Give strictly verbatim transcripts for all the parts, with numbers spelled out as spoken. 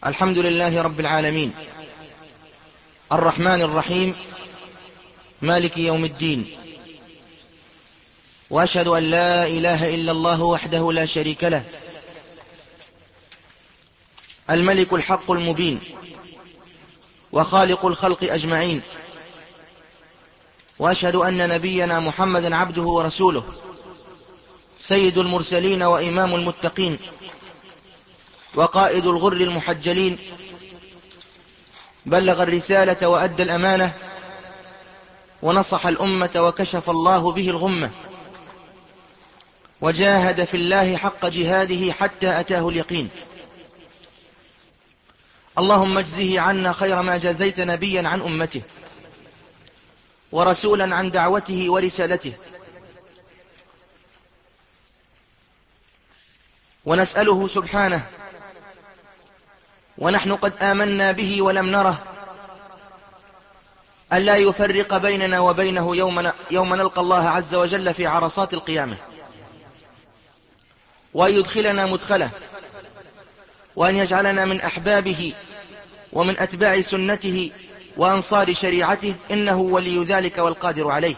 الحمد لله رب العالمين، الرحمن الرحيم، مالك يوم الدين، وأشهد أن لا إله إلا الله وحده لا شريك له، الملك الحق المبين، وخالق الخلق أجمعين. وأشهد أن نبينا محمدا عبده ورسوله، سيد المرسلين وإمام المتقين، وقائد الغر المحجلين، بلغ الرسالة وأدى الأمانة، ونصح الأمة وكشف الله به الغمة، وجاهد في الله حق جهاده حتى أتاه اليقين. اللهم اجزه عنا خير ما جزيت نبيا عن أمته، ورسولا عن دعوته ورسالته. ونسأله سبحانه ونحن قد آمنا به ولم نره ألا يفرق بيننا وبينه يوم, يوم نلقى الله عز وجل في عرصات القيامة، وأن يدخلنا مدخله، وأن يجعلنا من أحبابه ومن أتباع سنته وأنصار شريعته، إنه ولي ذلك والقادر عليه.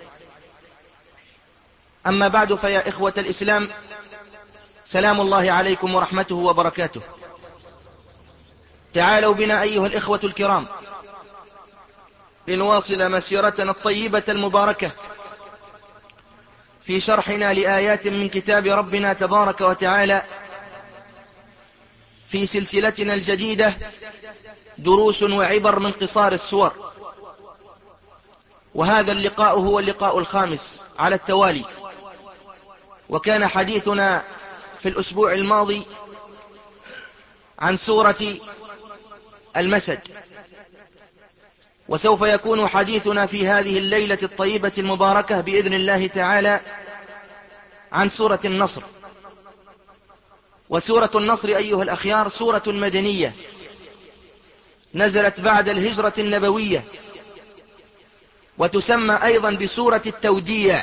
أما بعد، فيا إخوة الإسلام، سلام الله عليكم ورحمته وبركاته. تعالوا بنا أيها الإخوة الكرام لنواصل مسيرتنا الطيبة المباركة في شرحنا لآيات من كتاب ربنا تبارك وتعالى في سلسلتنا الجديدة دروس وعبر من قصار السور. وهذا اللقاء هو اللقاء الخامس على التوالي، وكان حديثنا في الأسبوع الماضي عن سورة المسد، وسوف يكون حديثنا في هذه الليلة الطيبة المباركة بإذن الله تعالى عن سورة النصر. وسورة النصر أيها الأخيار سورة مدنية نزلت بعد الهجرة النبوية، وتسمى أيضا بسورة التوديع،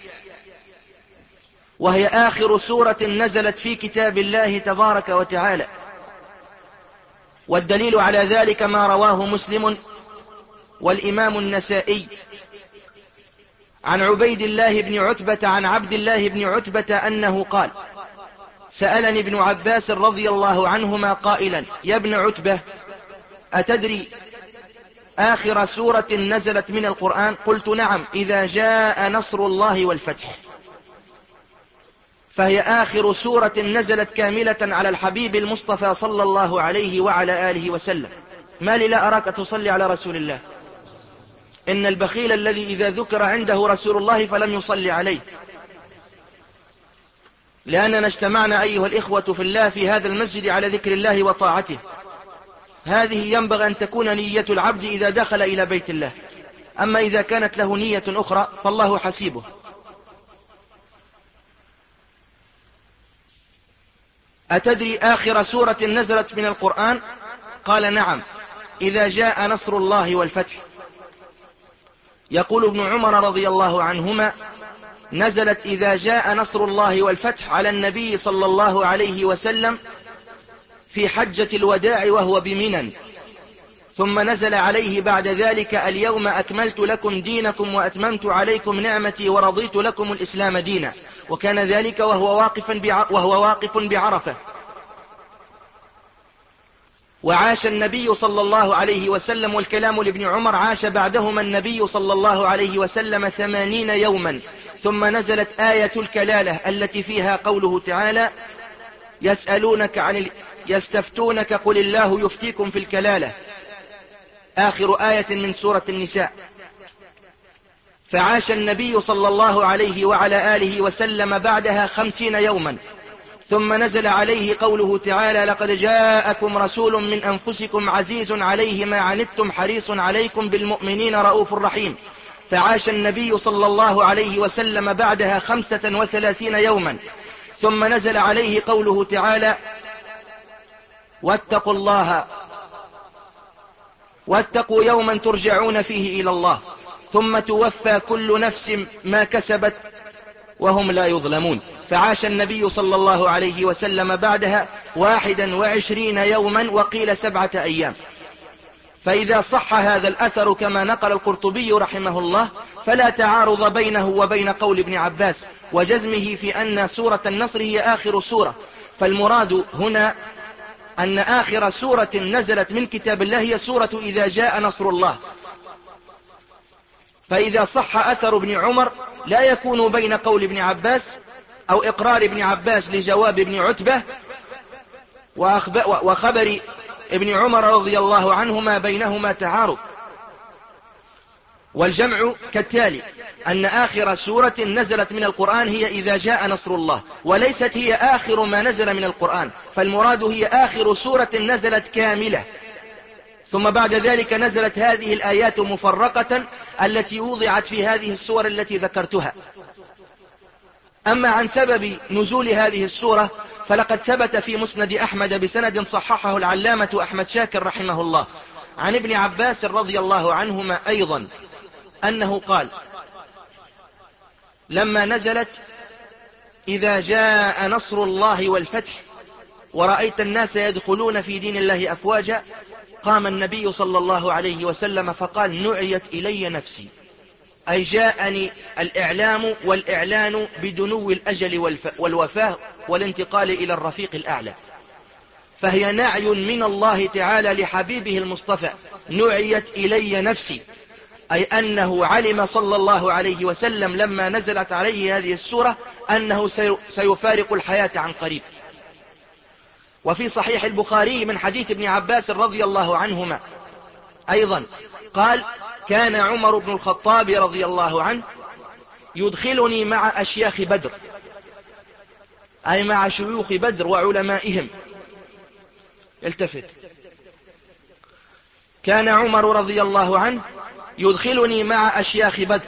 وهي آخر سورة نزلت في كتاب الله تبارك وتعالى. والدليل على ذلك ما رواه مسلم والإمام النسائي عن عبيد الله بن عتبة عن عبد الله بن عتبة أنه قال: سألني ابن عباس رضي الله عنهما قائلا: يا ابن عتبة، أتدري آخر سورة نزلت من القرآن؟ قلت: نعم، إذا جاء نصر الله والفتح. فهي آخر سورة نزلت كاملة على الحبيب المصطفى صلى الله عليه وعلى آله وسلم. ما لي لا أراك تصلي على رسول الله؟ إن البخيل الذي إذا ذكر عنده رسول الله فلم يصلي عليه. لأننا اجتمعنا أيها الإخوة في الله في هذا المسجد على ذكر الله وطاعته. هذه ينبغي أن تكون نية العبد إذا دخل إلى بيت الله. أما إذا كانت له نية أخرى فالله حسيبه. أتدري آخر سورة نزلت من القرآن؟ قال: نعم، إذا جاء نصر الله والفتح. يقول ابن عمر رضي الله عنهما: نزلت إذا جاء نصر الله والفتح على النبي صلى الله عليه وسلم في حجة الوداع وهو بمنى، ثم نزل عليه بعد ذلك: اليوم أكملت لكم دينكم وأتممت عليكم نعمتي ورضيت لكم الإسلام دينا. وكان ذلك وهو واقف وهو واقف بعرفة. وعاش النبي صلى الله عليه وسلم، والكلام لابن عمر، عاش بعدهما النبي صلى الله عليه وسلم ثمانين يوما، ثم نزلت آية الكلالة التي فيها قوله تعالى: يسألونك عن ال... يستفتونك قل الله يفتيكم في الكلالة، آخر آية من سورة النساء. فعاش النبي صلى الله عليه وعلى آله وسلم بعدها خمسين يوما، ثم نزل عليه قوله تعالى: لقد جاءكم رسول من أنفسكم عزيز عليه ما عنتم حريص عليكم بالمؤمنين رؤوف رحيم. فعاش النبي صلى الله عليه وسلم بعدها خمسة وثلاثين يوما، ثم نزل عليه قوله تعالى: واتقوا الله واتقوا يوما ترجعون فيه إلى الله ثم توفى كل نفس ما كسبت وهم لا يظلمون. فعاش النبي صلى الله عليه وسلم بعدها واحدا وعشرين يوما وقيل سبعة أيام. فإذا صح هذا الأثر كما نقل القرطبي رحمه الله فلا تعارض بينه وبين قول ابن عباس وجزمه في أن سورة النصر هي آخر سورة. فالمراد هنا أن آخر سورة نزلت من كتاب الله هي سورة إذا جاء نصر الله. فإذا صح أثر ابن عمر لا يكون بين قول ابن عباس أو إقرار ابن عباس لجواب ابن عتبة وخبر ابن عمر رضي الله عنهما بينهما تعارض. والجمع كالتالي: أن آخر سورة نزلت من القرآن هي إذا جاء نصر الله، وليست هي آخر ما نزل من القرآن، فالمراد هي آخر سورة نزلت كاملة، ثم بعد ذلك نزلت هذه الآيات مفرقة التي وضعت في هذه السور التي ذكرتها. أما عن سبب نزول هذه السورة فلقد ثبت في مسند أحمد بسند صححه العلامة أحمد شاكر رحمه الله عن ابن عباس رضي الله عنهما أيضا أنه قال: لما نزلت إذا جاء نصر الله والفتح ورأيت الناس يدخلون في دين الله أفواجا، قام النبي صلى الله عليه وسلم فقال: نعيت إلي نفسي، أي جاءني الإعلام والإعلان بدنو الأجل والوفاة والانتقال إلى الرفيق الأعلى. فهي نعي من الله تعالى لحبيبه المصطفى: نعيت إلي نفسي، أي أنه علم صلى الله عليه وسلم لما نزلت عليه هذه السورة أنه سيفارق الحياة عن قريب. وفي صحيح البخاري من حديث ابن عباس رضي الله عنهما أيضا قال: كان عمر بن الخطاب رضي الله عنه يدخلني مع أشياخ بدر، أي مع شيوخ بدر وعلمائهم. التفت. كان عمر رضي الله عنه يدخلني مع أشياخ بدر،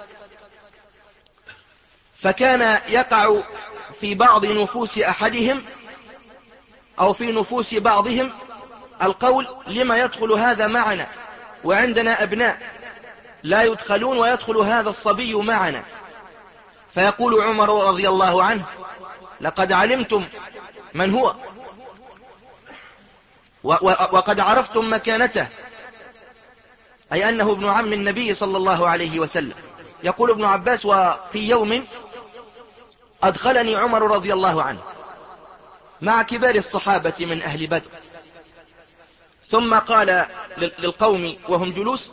فكان يقع في بعض نفوس أحدهم أو في نفوس بعضهم القول: لما يدخل هذا معنا وعندنا أبناء لا يدخلون ويدخل هذا الصبي معنا؟ فيقول عمر رضي الله عنه: لقد علمتم من هو وقد عرفتم مكانته، أي أنه ابن عم النبي صلى الله عليه وسلم. يقول ابن عباس: وفي يوم أدخلني عمر رضي الله عنه مع كبار الصحابة من أهل بدر، ثم قال للقوم وهم جلوس: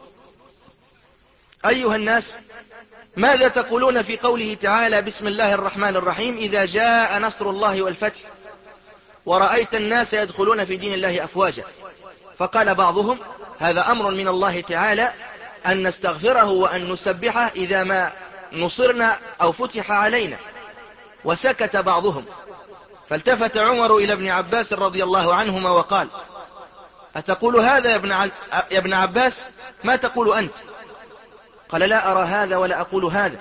أيها الناس، ماذا تقولون في قوله تعالى: بسم الله الرحمن الرحيم، إذا جاء نصر الله والفتح ورأيت الناس يدخلون في دين الله أفواجا؟ فقال بعضهم: هذا أمر من الله تعالى أن نستغفره وأن نسبحه إذا ما نصرنا أو فتح علينا. وسكت بعضهم. فالتفت عمر إلى ابن عباس رضي الله عنهما وقال: أتقول هذا يا ابن, ع... يا ابن عباس؟ ما تقول أنت؟ قال: لا أرى هذا ولا أقول هذا،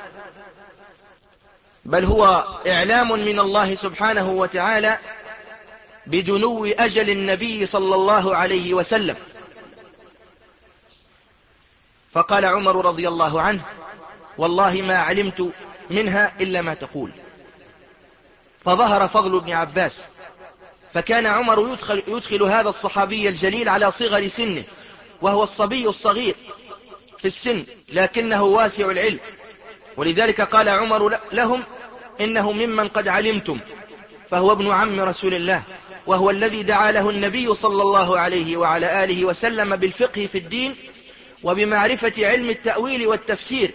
بل هو إعلام من الله سبحانه وتعالى بدنو أجل النبي صلى الله عليه وسلم. فقال عمر رضي الله عنه: والله ما علمت منها إلا ما تقول. فظهر فضل ابن عباس، فكان عمر يدخل, يدخل هذا الصحابي الجليل على صغر سنه، وهو الصبي الصغير في السن لكنه واسع العلم. ولذلك قال عمر لهم: إنه ممن قد علمتم، فهو ابن عم رسول الله، وهو الذي دعا له النبي صلى الله عليه وعلى آله وسلم بالفقه في الدين وبمعرفة علم التأويل والتفسير،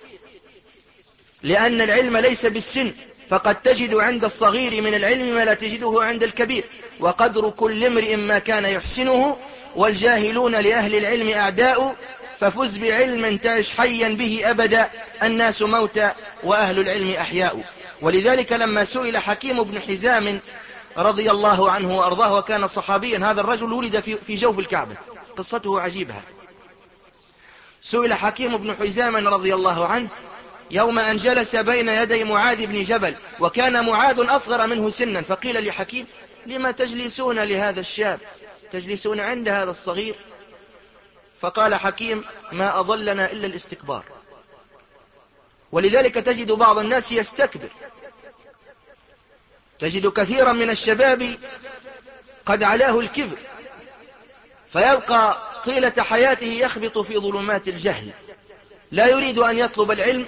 لأن العلم ليس بالسن، فقد تجد عند الصغير من العلم ما لا تجده عند الكبير، وقدر كل امرئ ما كان يحسنه، والجاهلون لأهل العلم أعداء، ففز بعلم تعش حيا به أبدا، الناس موتى وأهل العلم أحياء. ولذلك لما سئل حكيم بن حزام رضي الله عنه وأرضاه وكان صحابيا، هذا الرجل ولد في جوف الكعبة، قصته عجيبة. سئل حكيم بن حزام رضي الله عنه يوم أن جلس بين يدي معاذ بن جبل، وكان معاذ أصغر منه سنا، فقيل لحكيم: لما تجلسون لهذا الشاب، تجلسون عند هذا الصغير؟ فقال حكيم: ما أضلنا إلا الاستكبار. ولذلك تجد بعض الناس يستكبر تجد كثيرا من الشباب قد علاه الكبر، فيبقى طيلة حياته يخبط في ظلمات الجهل، لا يريد أن يطلب العلم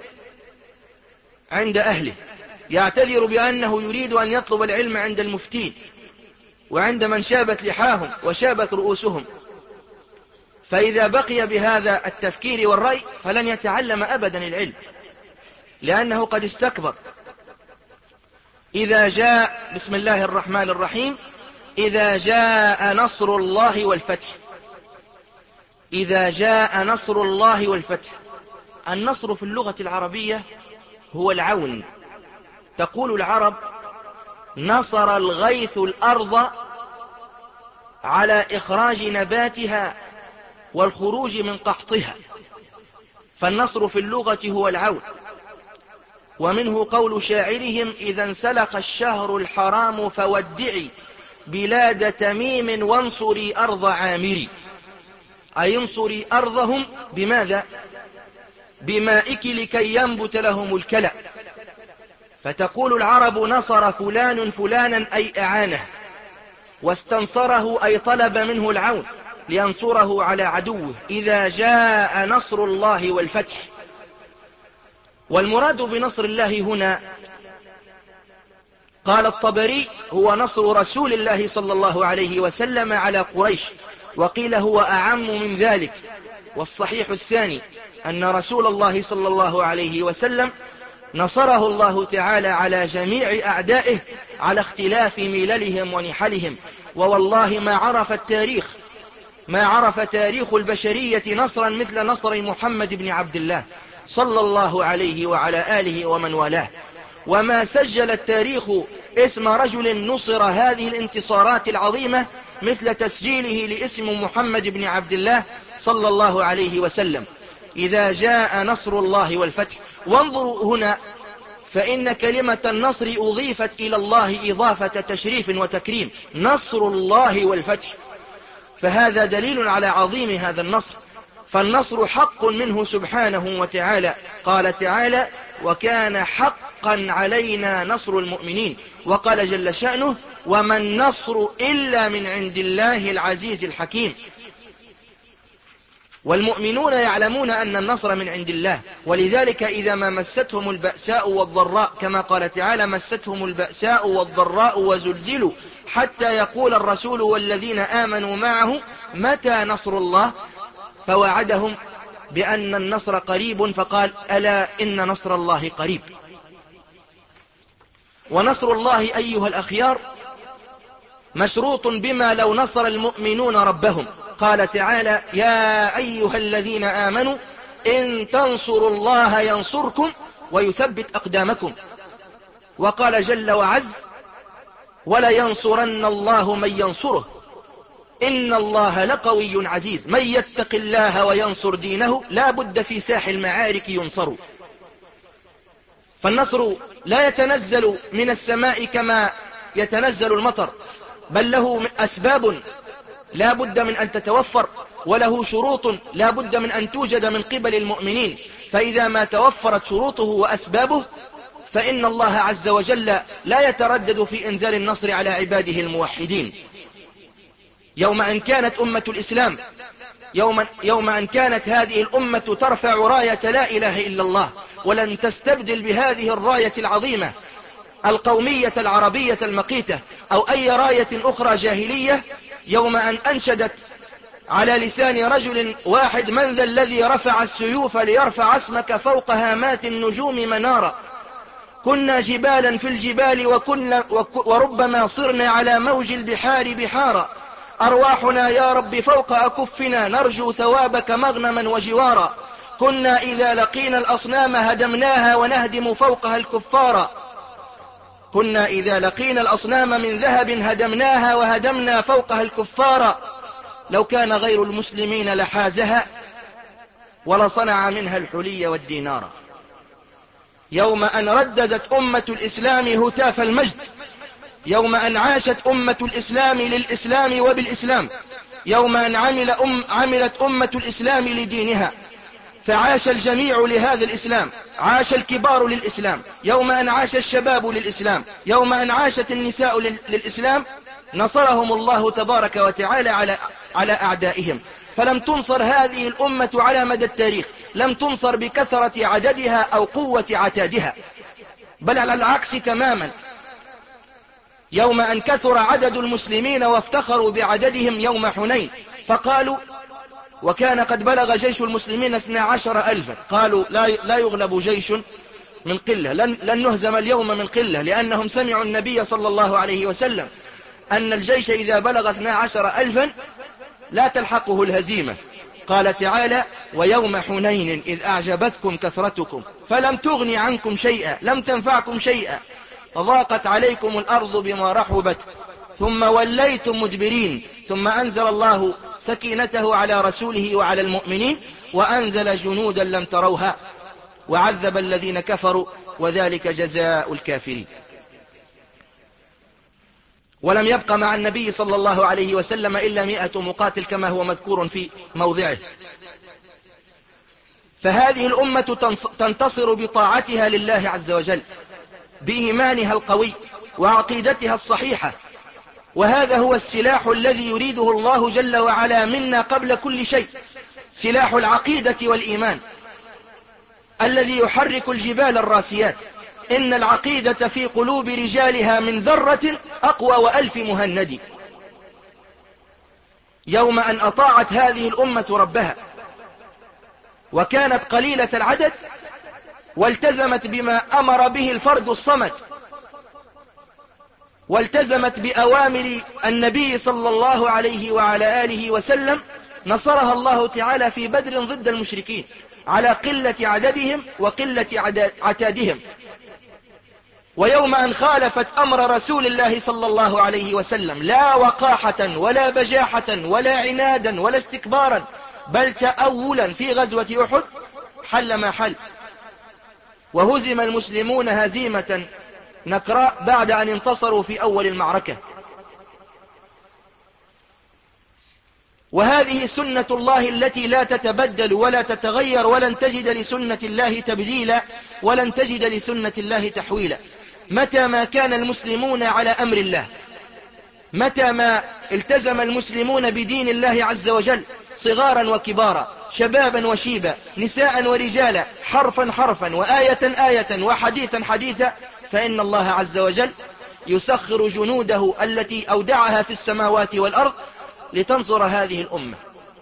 عند أهله، يعتذر بأنه يريد أن يطلب العلم عند المفتين وعند من شابت لحاهم وشابت رؤوسهم. فإذا بقي بهذا التفكير والرأي فلن يتعلم أبدا العلم، لأنه قد استكبر. إذا جاء بسم الله الرحمن الرحيم إذا جاء نصر الله والفتح. إذا جاء نصر الله والفتح، النصر في اللغة العربية هو العون. تقول العرب: نصر الغيث الأرض على إخراج نباتها والخروج من قحطها. فالنصر في اللغة هو العون. ومنه قول شاعرهم: إذا انسلخ الشهر الحرام فودعي بلاد تميم وانصري أرض عامري. أي انصري أرضهم بماذا؟ بمائك لكي ينبت لهم الكلأ. فتقول العرب: نصر فلان فلانا أي أعانه، واستنصره أي طلب منه العون لينصره على عدوه. إذا جاء نصر الله والفتح. والمراد بنصر الله هنا قال الطبري: هو نصر رسول الله صلى الله عليه وسلم على قريش، وقيل هو أعم من ذلك. والصحيح الثاني أن رسول الله صلى الله عليه وسلم نصره الله تعالى على جميع أعدائه على اختلاف مللهم ونحلهم. ووالله ما عرف التاريخ ما عرف تاريخ البشرية نصرا مثل نصر محمد بن عبد الله صلى الله عليه وعلى آله ومن والاه. وما سجل التاريخ اسم رجل نصر هذه الانتصارات العظيمة مثل تسجيله لاسم محمد بن عبد الله صلى الله عليه وسلم. إذا جاء نصر الله والفتح. وانظروا هنا، فإن كلمة النصر أضيفت إلى الله إضافة تشريف وتكريم، نصر الله والفتح. فهذا دليل على عظيم هذا النصر. فالنصر حق منه سبحانه وتعالى. قال تعالى: وكان حقا علينا نصر المؤمنين. وقال جل شأنه: وما النصر إلا من عند الله العزيز الحكيم. والمؤمنون يعلمون أن النصر من عند الله، ولذلك إذا ما مستهم البأساء والضراء، كما قال تعالى: مستهم البأساء والضراء وزلزلوا حتى يقول الرسول والذين آمنوا معه متى نصر الله. فوعدهم بأن النصر قريب، فقال: ألا إن نصر الله قريب. ونصر الله أيها الأخيار مشروط بما لو نصر المؤمنون ربهم. قال تعالى: يا أيها الذين آمنوا إن تنصروا الله ينصركم ويثبت أقدامكم. وقال جل وعز: ولينصرن الله من ينصره إن الله لقوي عزيز. من يتق الله وينصر دينه لا بد في ساح المعارك ينصر. فالنصر لا يتنزل من السماء كما يتنزل المطر، بل له أسباب لا بد من أن تتوفر، وله شروط لا بد من أن توجد من قبل المؤمنين. فإذا ما توفرت شروطه وأسبابه فإن الله عز وجل لا يتردد في إنزال النصر على عباده الموحدين. يوم أن كانت أمة الإسلام يوم, يوم أن كانت هذه الأمة ترفع راية لا إله إلا الله، ولن تستبدل بهذه الراية العظيمة القومية العربية المقيتة أو أي راية أخرى جاهلية، يوم أن أنشدت على لسان رجل واحد: من ذا الذي رفع السيوف ليرفع اسمك فوق هامات النجوم منارا. كنا جبالا في الجبال وكنا وربما صرنا على موج البحار بحارا. أرواحنا يا رب فوق أكفنا نرجو ثوابك مغنما وجوارا. كنا إذا لقينا الأصنام هدمناها ونهدم فوقها الكفارا. كنا إذا لقينا الأصنام من ذهب هدمناها وهدمنا فوقها الكفارا. لو كان غير المسلمين لحازها ولصنع منها الحلي والدينار. يوم أن رددت أمة الإسلام هتاف المجد، يوم أن عاشت أمة الإسلام للإسلام وبالإسلام، يوم أن عمل أم عملت أمة الإسلام لدينها، فعاش الجميع لهذا الإسلام، عاش الكبار للإسلام، يوم أن عاش الشباب للإسلام، يوم أن عاشت النساء للإسلام، نصرهم الله تبارك وتعالى على على أعدائهم. فلم تنصر هذه الأمة على مدى التاريخ، لم تنصر بكثرة عددها أو قوة عتادها، بل على العكس تماما. يوم أن كثر عدد المسلمين وافتخروا بعددهم يوم حنين، فقالوا وكان قد بلغ جيش المسلمين اثنا عشر ألفا، قالوا لا لا يغلب جيش من قلة، لن, لن نهزم اليوم من قلة، لأنهم سمعوا النبي صلى الله عليه وسلم أن الجيش إذا بلغ اثنا عشر ألفا لا تلحقه الهزيمة. قال تعالى ويوم حنين إذ أعجبتكم كثرتكم فلم تغن عنكم شيئا، لم تنفعكم شيئا، ضاقت عليكم الأرض بما رحبت ثم وليتم مدبرين، ثم أنزل الله سكينته على رسوله وعلى المؤمنين وأنزل جنودا لم تروها وعذب الذين كفروا وذلك جزاء الكافرين. ولم يبق مع النبي صلى الله عليه وسلم إلا مئة مقاتل كما هو مذكور في موضعه. فهذه الأمة تنتصر بطاعتها لله عز وجل، بإيمانها القوي وعقيدتها الصحيحة، وهذا هو السلاح الذي يريده الله جل وعلا منا قبل كل شيء، سلاح العقيدة والإيمان الذي يحرك الجبال الراسيات. إن العقيدة في قلوب رجالها من ذرة أقوى وألف مهند. يوم أن أطاعت هذه الأمة ربها وكانت قليلة العدد والتزمت بما أمر به الفرد الصمد، والتزمت بأوامر النبي صلى الله عليه وعلى آله وسلم، نصرها الله تعالى في بدر ضد المشركين على قلة عددهم وقلة عتادهم. ويوم أن خالفت أمر رسول الله صلى الله عليه وسلم لا وقاحة ولا بجاحة ولا عنادا ولا استكبارا بل تأولا في غزوة أحد، حل ما حل، وهزم المسلمون هزيمة نكراء بعد أن انتصروا في أول المعركة. وهذه سنة الله التي لا تتبدل ولا تتغير، ولن تجد لسنة الله تبديلا ولن تجد لسنة الله تحويلا. متى ما كان المسلمون على أمر الله، متى ما التزم المسلمون بدين الله عز وجل صغارا وكبارا، شبابا وشيبا، نساء ورجالا، حرفا حرفا وآية آية وحديثا حديثا، فإن الله عز وجل يسخر جنوده التي أودعها في السماوات والأرض لتنصر هذه الأمة.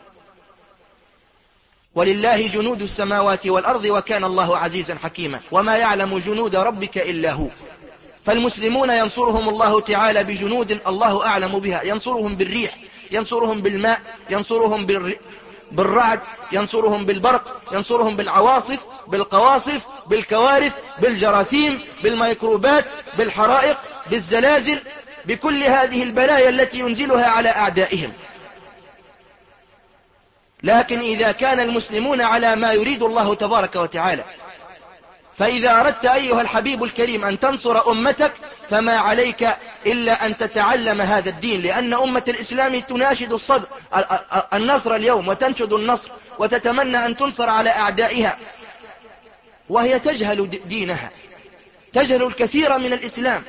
ولله جنود السماوات والأرض وكان الله عزيزا حكيما وما يعلم جنود ربك إلا هو. فالمسلمون ينصرهم الله تعالى بجنود الله أعلم بها، ينصرهم بالريح، ينصرهم بالماء، ينصرهم بالرعد، ينصرهم بالبرق، ينصرهم بالعواصف، بالقواصف، بالكوارث، بالجراثيم، بالميكروبات، بالحرائق، بالزلازل، بكل هذه البلايا التي ينزلها على أعدائهم. لكن إذا كان المسلمون على ما يريد الله تبارك وتعالى، فإذا أردت أيها الحبيب الكريم أن تنصر أمتك فما عليك إلا أن تتعلم هذا الدين، لأن أمة الإسلام تناشد الصدر النصر اليوم وتنشد النصر وتتمنى أن تنصر على أعدائها، وهي تجهل دينها، تجهل الكثير من الإسلام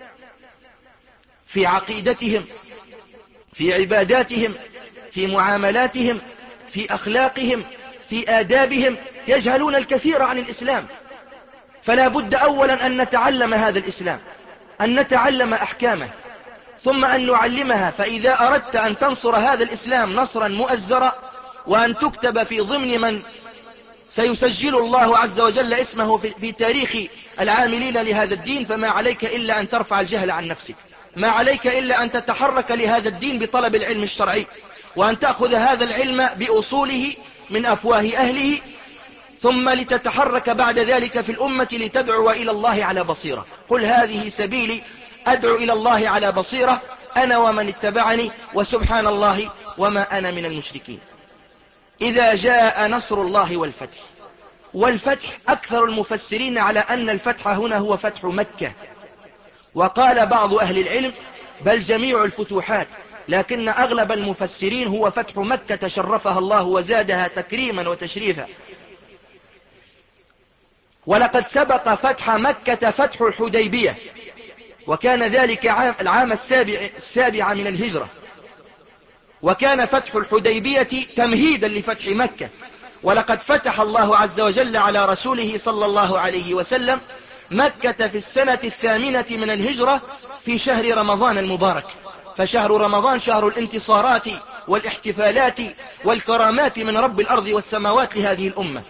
في عقيدتهم، في عباداتهم، في معاملاتهم، في أخلاقهم، في آدابهم، يجهلون الكثير عن الإسلام. فلا بد أولا أن نتعلم هذا الإسلام، أن نتعلم أحكامه، ثم أن نعلمها. فإذا أردت أن تنصر هذا الإسلام نصرا مؤزرا وأن تكتب في ضمن من سيسجل الله عز وجل اسمه في تاريخ العاملين لهذا الدين، فما عليك إلا أن ترفع الجهل عن نفسك، ما عليك إلا أن تتحرك لهذا الدين بطلب العلم الشرعي، وأن تأخذ هذا العلم بأصوله من أفواه أهله، ثم لتتحرك بعد ذلك في الأمة لتدعو إلى الله على بصيرة. قل هذه سبيلي أدعو إلى الله على بصيرة أنا ومن اتبعني وسبحان الله وما أنا من المشركين. إذا جاء نصر الله والفتح، والفتح أكثر المفسرين على أن الفتح هنا هو فتح مكة، وقال بعض أهل العلم بل جميع الفتوحات، لكن أغلب المفسرين هو فتح مكة شرفها الله وزادها تكريما وتشريفا. ولقد سبق فتح مكة فتح الحديبية، وكان ذلك عام العام السابع, السابع من الهجرة، وكان فتح الحديبية تمهيدا لفتح مكة. ولقد فتح الله عز وجل على رسوله صلى الله عليه وسلم مكة في السنة الثامنة من الهجرة في شهر رمضان المبارك. فشهر رمضان شهر الانتصارات والاحتفالات والكرامات من رب الأرض والسماوات لهذه الأمة.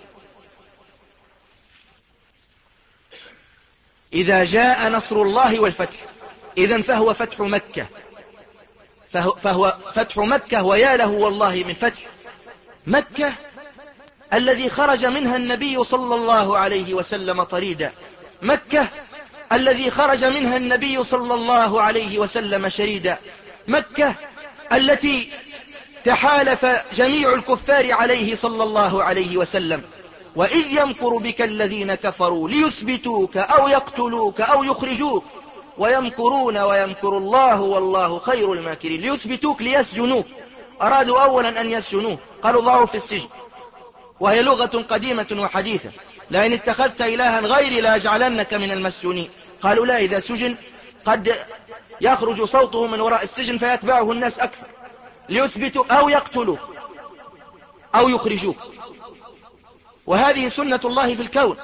إذا جاء نصر الله والفتح، إذن فهو فتح مكة، فهو, فهو فتح مكة، ويا له والله من فتح مكة الذي خرج منها النبي صلى الله عليه وسلم طريدا، مكة الذي خرج منها النبي صلى الله عليه وسلم شريدا، مكة التي تحالف جميع الكفار عليه صلى الله عليه وسلم. وإذ يمكر بك الذين كفروا ليثبتوك أو يقتلوك أو يخرجوك ويمكرون ويمكر الله والله خير الماكرين. ليثبتوك ليسجنوك، أرادوا أولا أن يسجنوه، قالوا ضعوا في السجن، وهي لغة قديمة وحديثة، لئن اتخذت إلها غيري لأجعلنك من المسجونين. قالوا لا، إذا سجن قد يخرج صوته من وراء السجن فيتبعه الناس أكثر. ليثبتوا أو يقتلوك أو يخرجوك، وهذه سنة الله في الكون.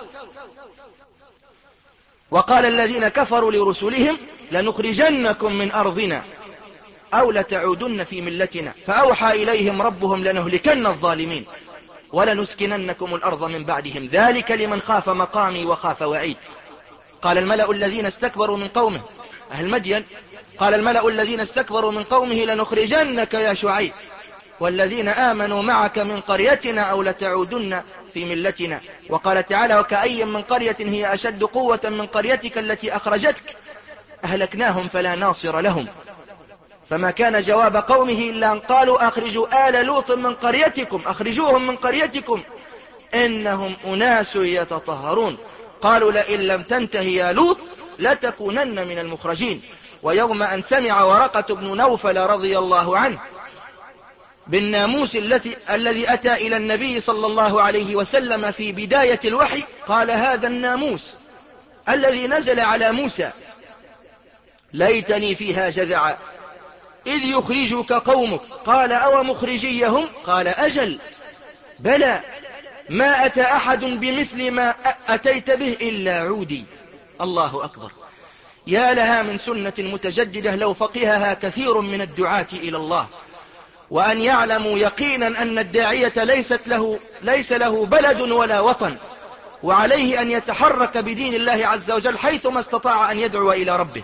وقال الذين كفروا لرسلهم لنخرجنكم من أرضنا أو لتعودن في ملتنا، فأوحى إليهم ربهم لنهلكن الظالمين ولنسكننكم الأرض من بعدهم ذلك لمن خاف مقامي وخاف وعيد. قال الملأ الذين استكبروا من قومه، أهل مدين، قال الملأ الذين استكبروا من قومه لنخرجنك يا شعيب والذين آمنوا معك من قريتنا أو لتعودن في ملتنا. وقال تعالى وكأي من قرية هي أشد قوة من قريتك التي أخرجتك أهلكناهم فلا ناصر لهم. فما كان جواب قومه إلا أن قالوا أخرجوا آل لوط من قريتكم، أخرجوهم من قريتكم إنهم أناس يتطهرون. قالوا لئن لم تنتهي يا لوط لتكونن من المخرجين. ويوم أن سمع ورقة بن نوفل رضي الله عنه بالناموس الذي الذي أتى إلى النبي صلى الله عليه وسلم في بداية الوحي، قال هذا الناموس الذي نزل على موسى ليتني فيها جذعا إذ يخرجك قومك. قال أو مخرجيهم؟ قال أجل بلى ما أتى أحد بمثل ما أتيت به إلا عودي. الله أكبر. يا لها من سنة متجددة لو فقهها كثير من الدعاة إلى الله، وأن يعلموا يقينا أن الداعية ليست له ليس له بلد ولا وطن، وعليه أن يتحرك بدين الله عز وجل حيثما استطاع أن يدعو إلى ربه.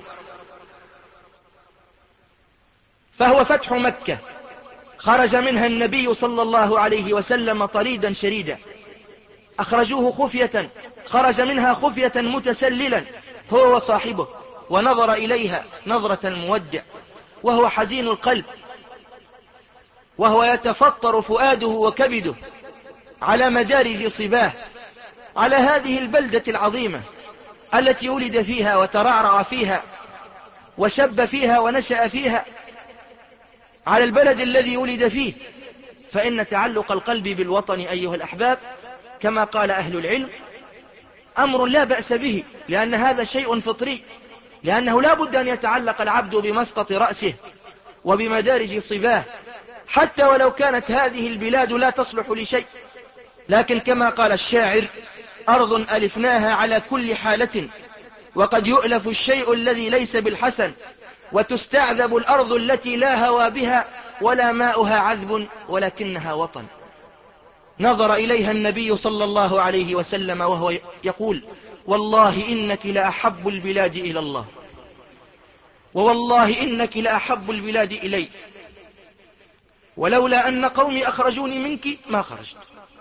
فهو فتح مكة، خرج منها النبي صلى الله عليه وسلم طريدا شريدا، أخرجوه خفية، خرج منها خفية متسللا هو وصاحبه، ونظر إليها نظرة المودع وهو حزين القلب، وهو يتفطر فؤاده وكبده على مدارج صباه، على هذه البلدة العظيمة التي ولد فيها وترعرع فيها وشب فيها ونشأ فيها، على البلد الذي ولد فيه. فإن تعلق القلب بالوطن أيها الأحباب كما قال أهل العلم أمر لا بأس به، لأن هذا شيء فطري، لأنه لا بد أن يتعلق العبد بمسقط رأسه وبمدارج صباه، حتى ولو كانت هذه البلاد لا تصلح لشيء. لكن كما قال الشاعر أرض ألفناها على كل حالة وقد يؤلف الشيء الذي ليس بالحسن، وتستعذب الأرض التي لا هوى بها ولا ماؤها عذب ولكنها وطن. نظر إليها النبي صلى الله عليه وسلم وهو يقول والله إنك لأحب البلاد إلى الله، ووالله إنك لأحب البلاد إلي، ولولا أن قومي أخرجوني منك ما خرجت.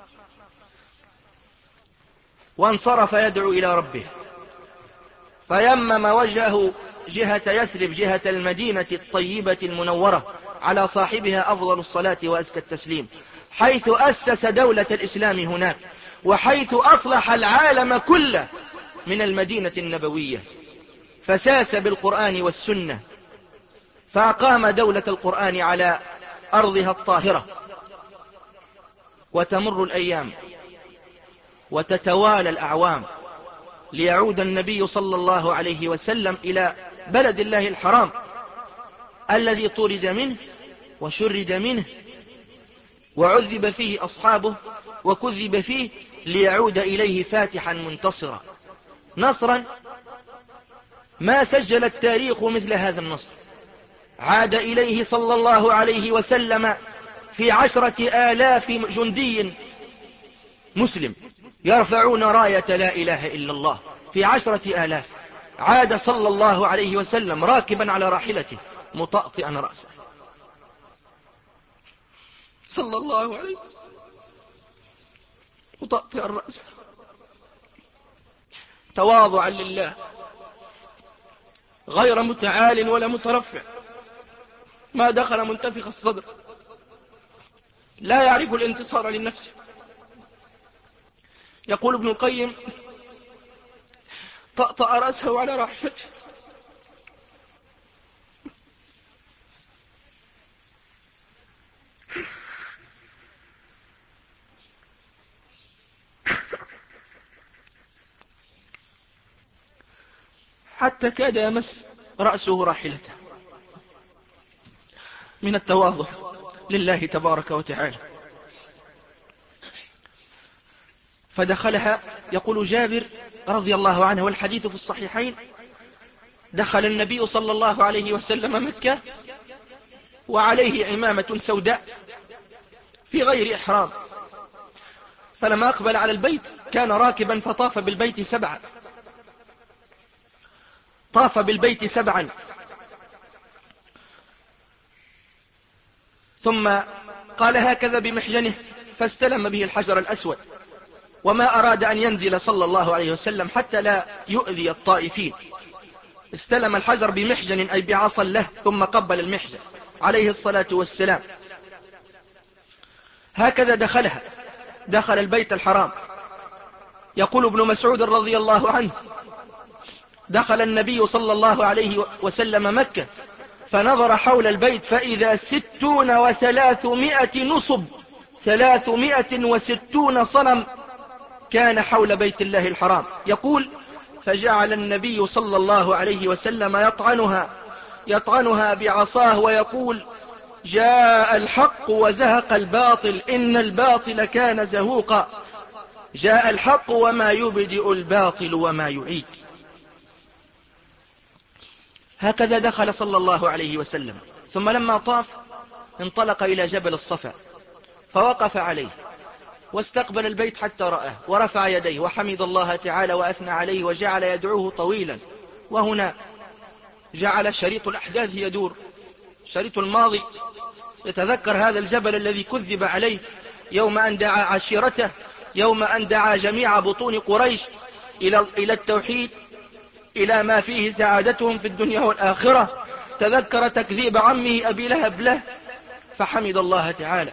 وانصرف يدعو إلى ربه، فيمم وجهه جهة يثرب، جهة المدينة الطيبة المنورة، على صاحبها أفضل الصلاة وأزكى التسليم، حيث أسس دولة الإسلام هناك، وحيث أصلح العالم كله من المدينة النبوية، فساس بالقرآن والسنة، فأقام دولة القرآن على أرضها الطاهرة. وتمر الأيام وتتوالى الأعوام ليعود النبي صلى الله عليه وسلم إلى بلد الله الحرام الذي طرد منه وشرد منه وعذب فيه أصحابه وكذب فيه، ليعود إليه فاتحا منتصرا، نصرا ما سجل التاريخ مثل هذا النصر. عاد إليه صلى الله عليه وسلم في عشرة آلاف جندي مسلم يرفعون راية لا إله إلا الله، في عشرة آلاف. عاد صلى الله عليه وسلم راكبا على راحلته مطأطئا رأسه صلى الله عليه وسلم، مطأطئا رأسه تواضعا لله، غير متعال ولا مترفع، ما دخل منتفخ الصدر، لا يعرف الانتصار للنفس. يقول ابن القيم: طأطأ رأسه على راحلته حتى كاد يمس رأسه راحلته من التواضع لله تبارك وتعالى. فدخلها، يقول جابر رضي الله عنه والحديث في الصحيحين: دخل النبي صلى الله عليه وسلم مكة وعليه عمامة سوداء في غير إحرام، فلما أقبل على البيت كان راكبا فطاف بالبيت سبعا، طاف بالبيت سبعا ثم قال هكذا بمحجنه فاستلم به الحجر الأسود، وما أراد أن ينزل صلى الله عليه وسلم حتى لا يؤذي الطائفين، استلم الحجر بمحجن أي بعصا له، ثم قبل المحجن عليه الصلاة والسلام. هكذا دخلها، دخل البيت الحرام. يقول ابن مسعود رضي الله عنه: دخل النبي صلى الله عليه وسلم مكة فنظر حول البيت فإذا ستون وثلاثمائة نصب، ثلاثمائة وستون صنم كان حول بيت الله الحرام. يقول: فجعل النبي صلى الله عليه وسلم يطعنها يطعنها بعصاه ويقول: جاء الحق وزهق الباطل إن الباطل كان زهوقا، جاء الحق وما يبدئ الباطل وما يعيد. هكذا دخل صلى الله عليه وسلم، ثم لما طاف انطلق إلى جبل الصفا فوقف عليه واستقبل البيت حتى رآه ورفع يديه وحمد الله تعالى وأثنى عليه وجعل يدعوه طويلا. وهنا جعل شريط الأحداث يدور، شريط الماضي يتذكر هذا الجبل الذي كذب عليه يوم أن دعا عشيرته، يوم أن دعا جميع بطون قريش إلى إلى التوحيد، إلى ما فيه سعادتهم في الدنيا والآخرة. تذكر تكذيب عمه أبي لهب له فحمد الله تعالى.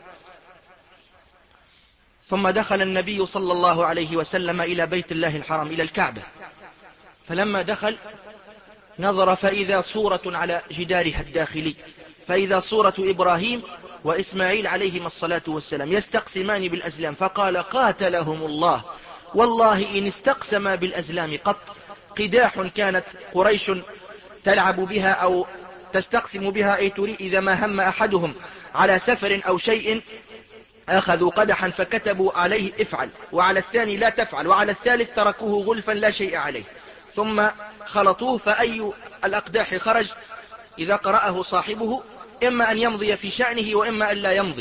ثم دخل النبي صلى الله عليه وسلم إلى بيت الله الحرام، إلى الكعبة. فلما دخل نظر فإذا صورة على جدارها الداخلي، فإذا صورة إبراهيم وإسماعيل عليهما الصلاة والسلام يستقسمان بالأزلام، فقال: قاتلهم الله، والله إن استقسما بالأزلام قط. قداح كانت قريش تلعب بها أو تستقسم بها، أي تري إذا ما هم أحدهم على سفر أو شيء أخذوا قدحا فكتبوا عليه افعل، وعلى الثاني لا تفعل، وعلى الثالث تركوه غلفا لا شيء عليه، ثم خلطوه، فأي الأقداح خرج إذا قرأه صاحبه إما أن يمضي في شأنه وإما أن لا يمضي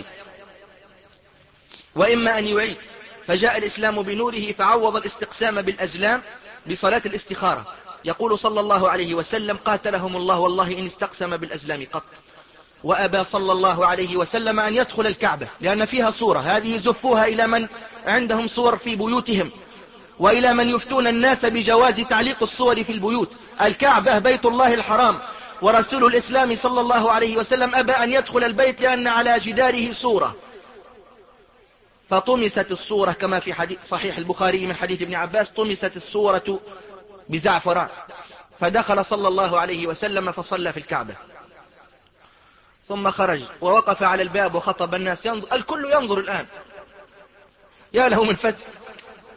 وإما أن يعيد. فجاء الإسلام بنوره فعوض الاستقسام بالأزلام بصلاة الاستخارة. يقول صلى الله عليه وسلم: قاتلهم الله، والله إن استقسم بالأزلام قط. وأبى صلى الله عليه وسلم أن يدخل الكعبة لأن فيها صورة، هذه زفوها إلى من عندهم صور في بيوتهم وإلى من يفتون الناس بجواز تعليق الصور في البيوت. الكعبة بيت الله الحرام، ورسول الإسلام صلى الله عليه وسلم أبى أن يدخل البيت لأن على جداره صورة، فطمست الصورة كما في حديث صحيح البخاري من حديث ابن عباس: طمست الصورة بزعفران. فدخل صلى الله عليه وسلم فصلى في الكعبة، ثم خرج ووقف على الباب وخطب الناس. ينظر الكل، ينظر الآن، يا له من فتح،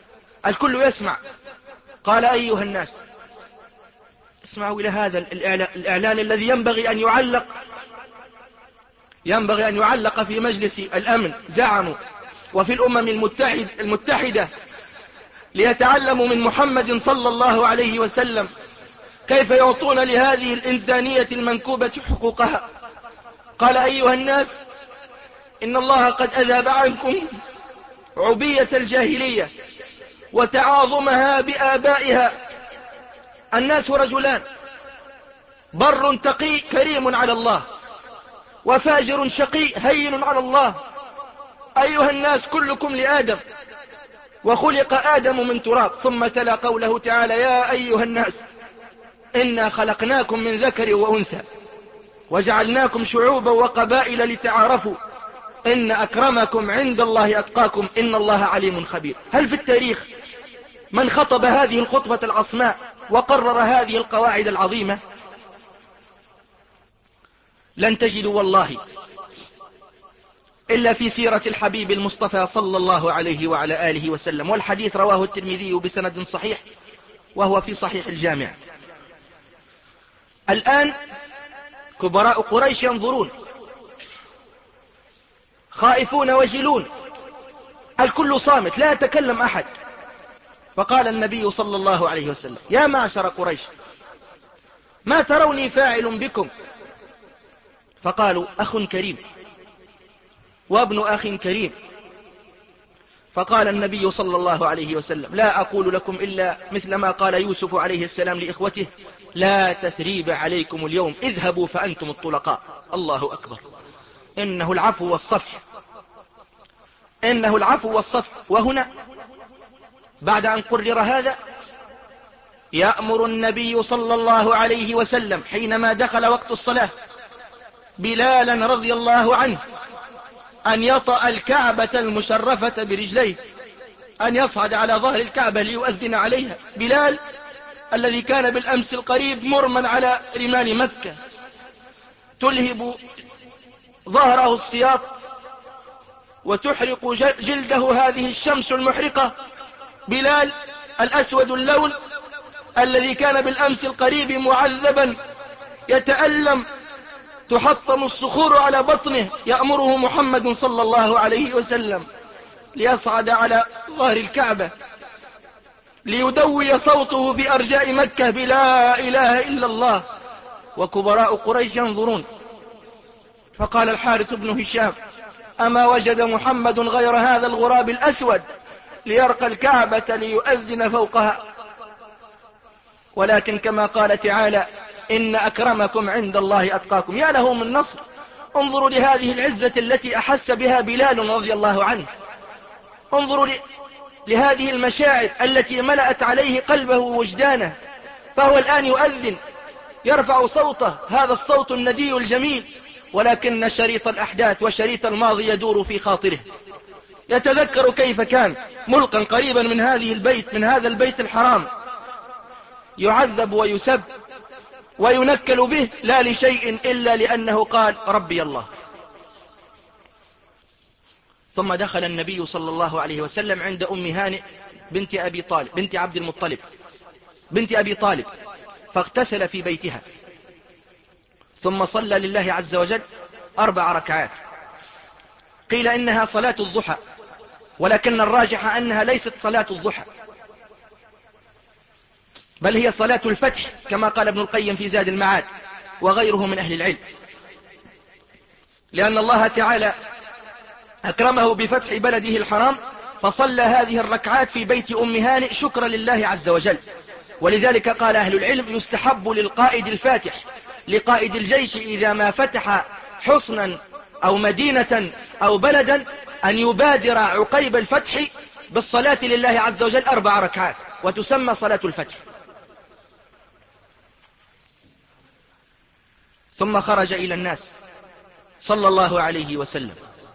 الكل يسمع. قال أيها الناس، اسمعوا إلى هذا الإعلان الذي ينبغي أن يعلق ينبغي أن يعلق في مجلس الأمن. زعموا وفي الأمم المتحد المتحدة ليتعلموا من محمد صلى الله عليه وسلم كيف يعطون لهذه الإنسانية المنكوبة حقوقها. قال أيها الناس، إن الله قد أذهب عنكم عبية الجاهلية وتعاظمها بآبائها. الناس رجلان، بر تقي كريم على الله، وفاجر شقي هين على الله. أيها الناس كلكم لآدم، وخلق آدم من تراب. ثم تلا قوله تعالى: يا أيها الناس إنا خلقناكم من ذكر وأنثى وجعلناكم شعوبا وقبائل لتعارفوا إن أكرمكم عند الله أتقاكم إن الله عليم خبير. هل في التاريخ من خطب هذه الخطبة العصماء وقرر هذه القواعد العظيمة؟ لن تجدوا والله إلا في سيرة الحبيب المصطفى صلى الله عليه وعلى آله وسلم. والحديث رواه الترمذي بسند صحيح، وهو في صحيح الجامع. الآن كبراء قريش ينظرون خائفون وجلون، الكل صامت، لا يتكلم أحد. فقال النبي صلى الله عليه وسلم: يا معشر قريش، ما تروني فاعل بكم؟ فقالوا: أخ كريم وابن أخ كريم. فقال النبي صلى الله عليه وسلم: لا أقول لكم إلا مثل ما قال يوسف عليه السلام لإخوته: لا تثريب عليكم اليوم، اذهبوا فأنتم الطلقاء. الله أكبر. إنه العفو والصفح، إنه العفو والصفح. وهنا بعد أن قرر هذا يأمر النبي صلى الله عليه وسلم حينما دخل وقت الصلاة بلالا رضي الله عنه أن يطأ الكعبة المشرفة برجليه، أن يصعد على ظهر الكعبة ليؤذن عليها. بلال الذي كان بالأمس القريب مرما على رمال مكة، تلهب ظهره السياط وتحرق جلده هذه الشمس المحرقة. بلال الأسود اللون الذي كان بالأمس القريب معذبا يتألم، تحطم الصخور على بطنه، يأمره محمد صلى الله عليه وسلم ليصعد على ظهر الكعبة ليدوي صوته في أرجاء مكة بلا إله إلا الله. وكبراء قريش ينظرون. فقال الحارث بن هشام: أما وجد محمد غير هذا الغراب الأسود ليرقى الكعبة ليؤذن فوقها؟ ولكن كما قال تعالى: إن أكرمكم عند الله أتقاكم. يا له من نصر. انظروا لهذه العزة التي أحس بها بلال رضي الله عنه. انظروا لهذه المشاعر التي ملأت عليه قلبه ووجدانه. فهو الآن يؤذن، يرفع صوته، هذا الصوت الندي الجميل، ولكن شريط الأحداث وشريط الماضي يدور في خاطره. يتذكر كيف كان ملقا قريبا من هذه البيت من هذا البيت الحرام، يعذب ويسب وينكل به، لا لشيء إلا لأنه قال: ربي الله. ثم دخل النبي صلى الله عليه وسلم عند أم هانئ بنت أبي طالب بنت عبد المطلب بنت أبي طالب، فاغتسل في بيتها، ثم صلى لله عز وجل أربع ركعات. قيل إنها صلاة الضحى، ولكن الراجح أنها ليست صلاة الضحى، بل هي صلاة الفتح كما قال ابن القيم في زاد المعاد وغيره من أهل العلم، لأن الله تعالى أكرمه بفتح بلده الحرام، فصلى هذه الركعات في بيت أم هانئ شكرا لله عز وجل. ولذلك قال أهل العلم: يستحب للقائد الفاتح لقائد الجيش إذا ما فتح حصنا أو مدينة أو بلدا أن يبادر عقيب الفتح بالصلاة لله عز وجل أربع ركعات، وتسمى صلاة الفتح. ثم خرج إلى الناس صلى الله عليه وسلم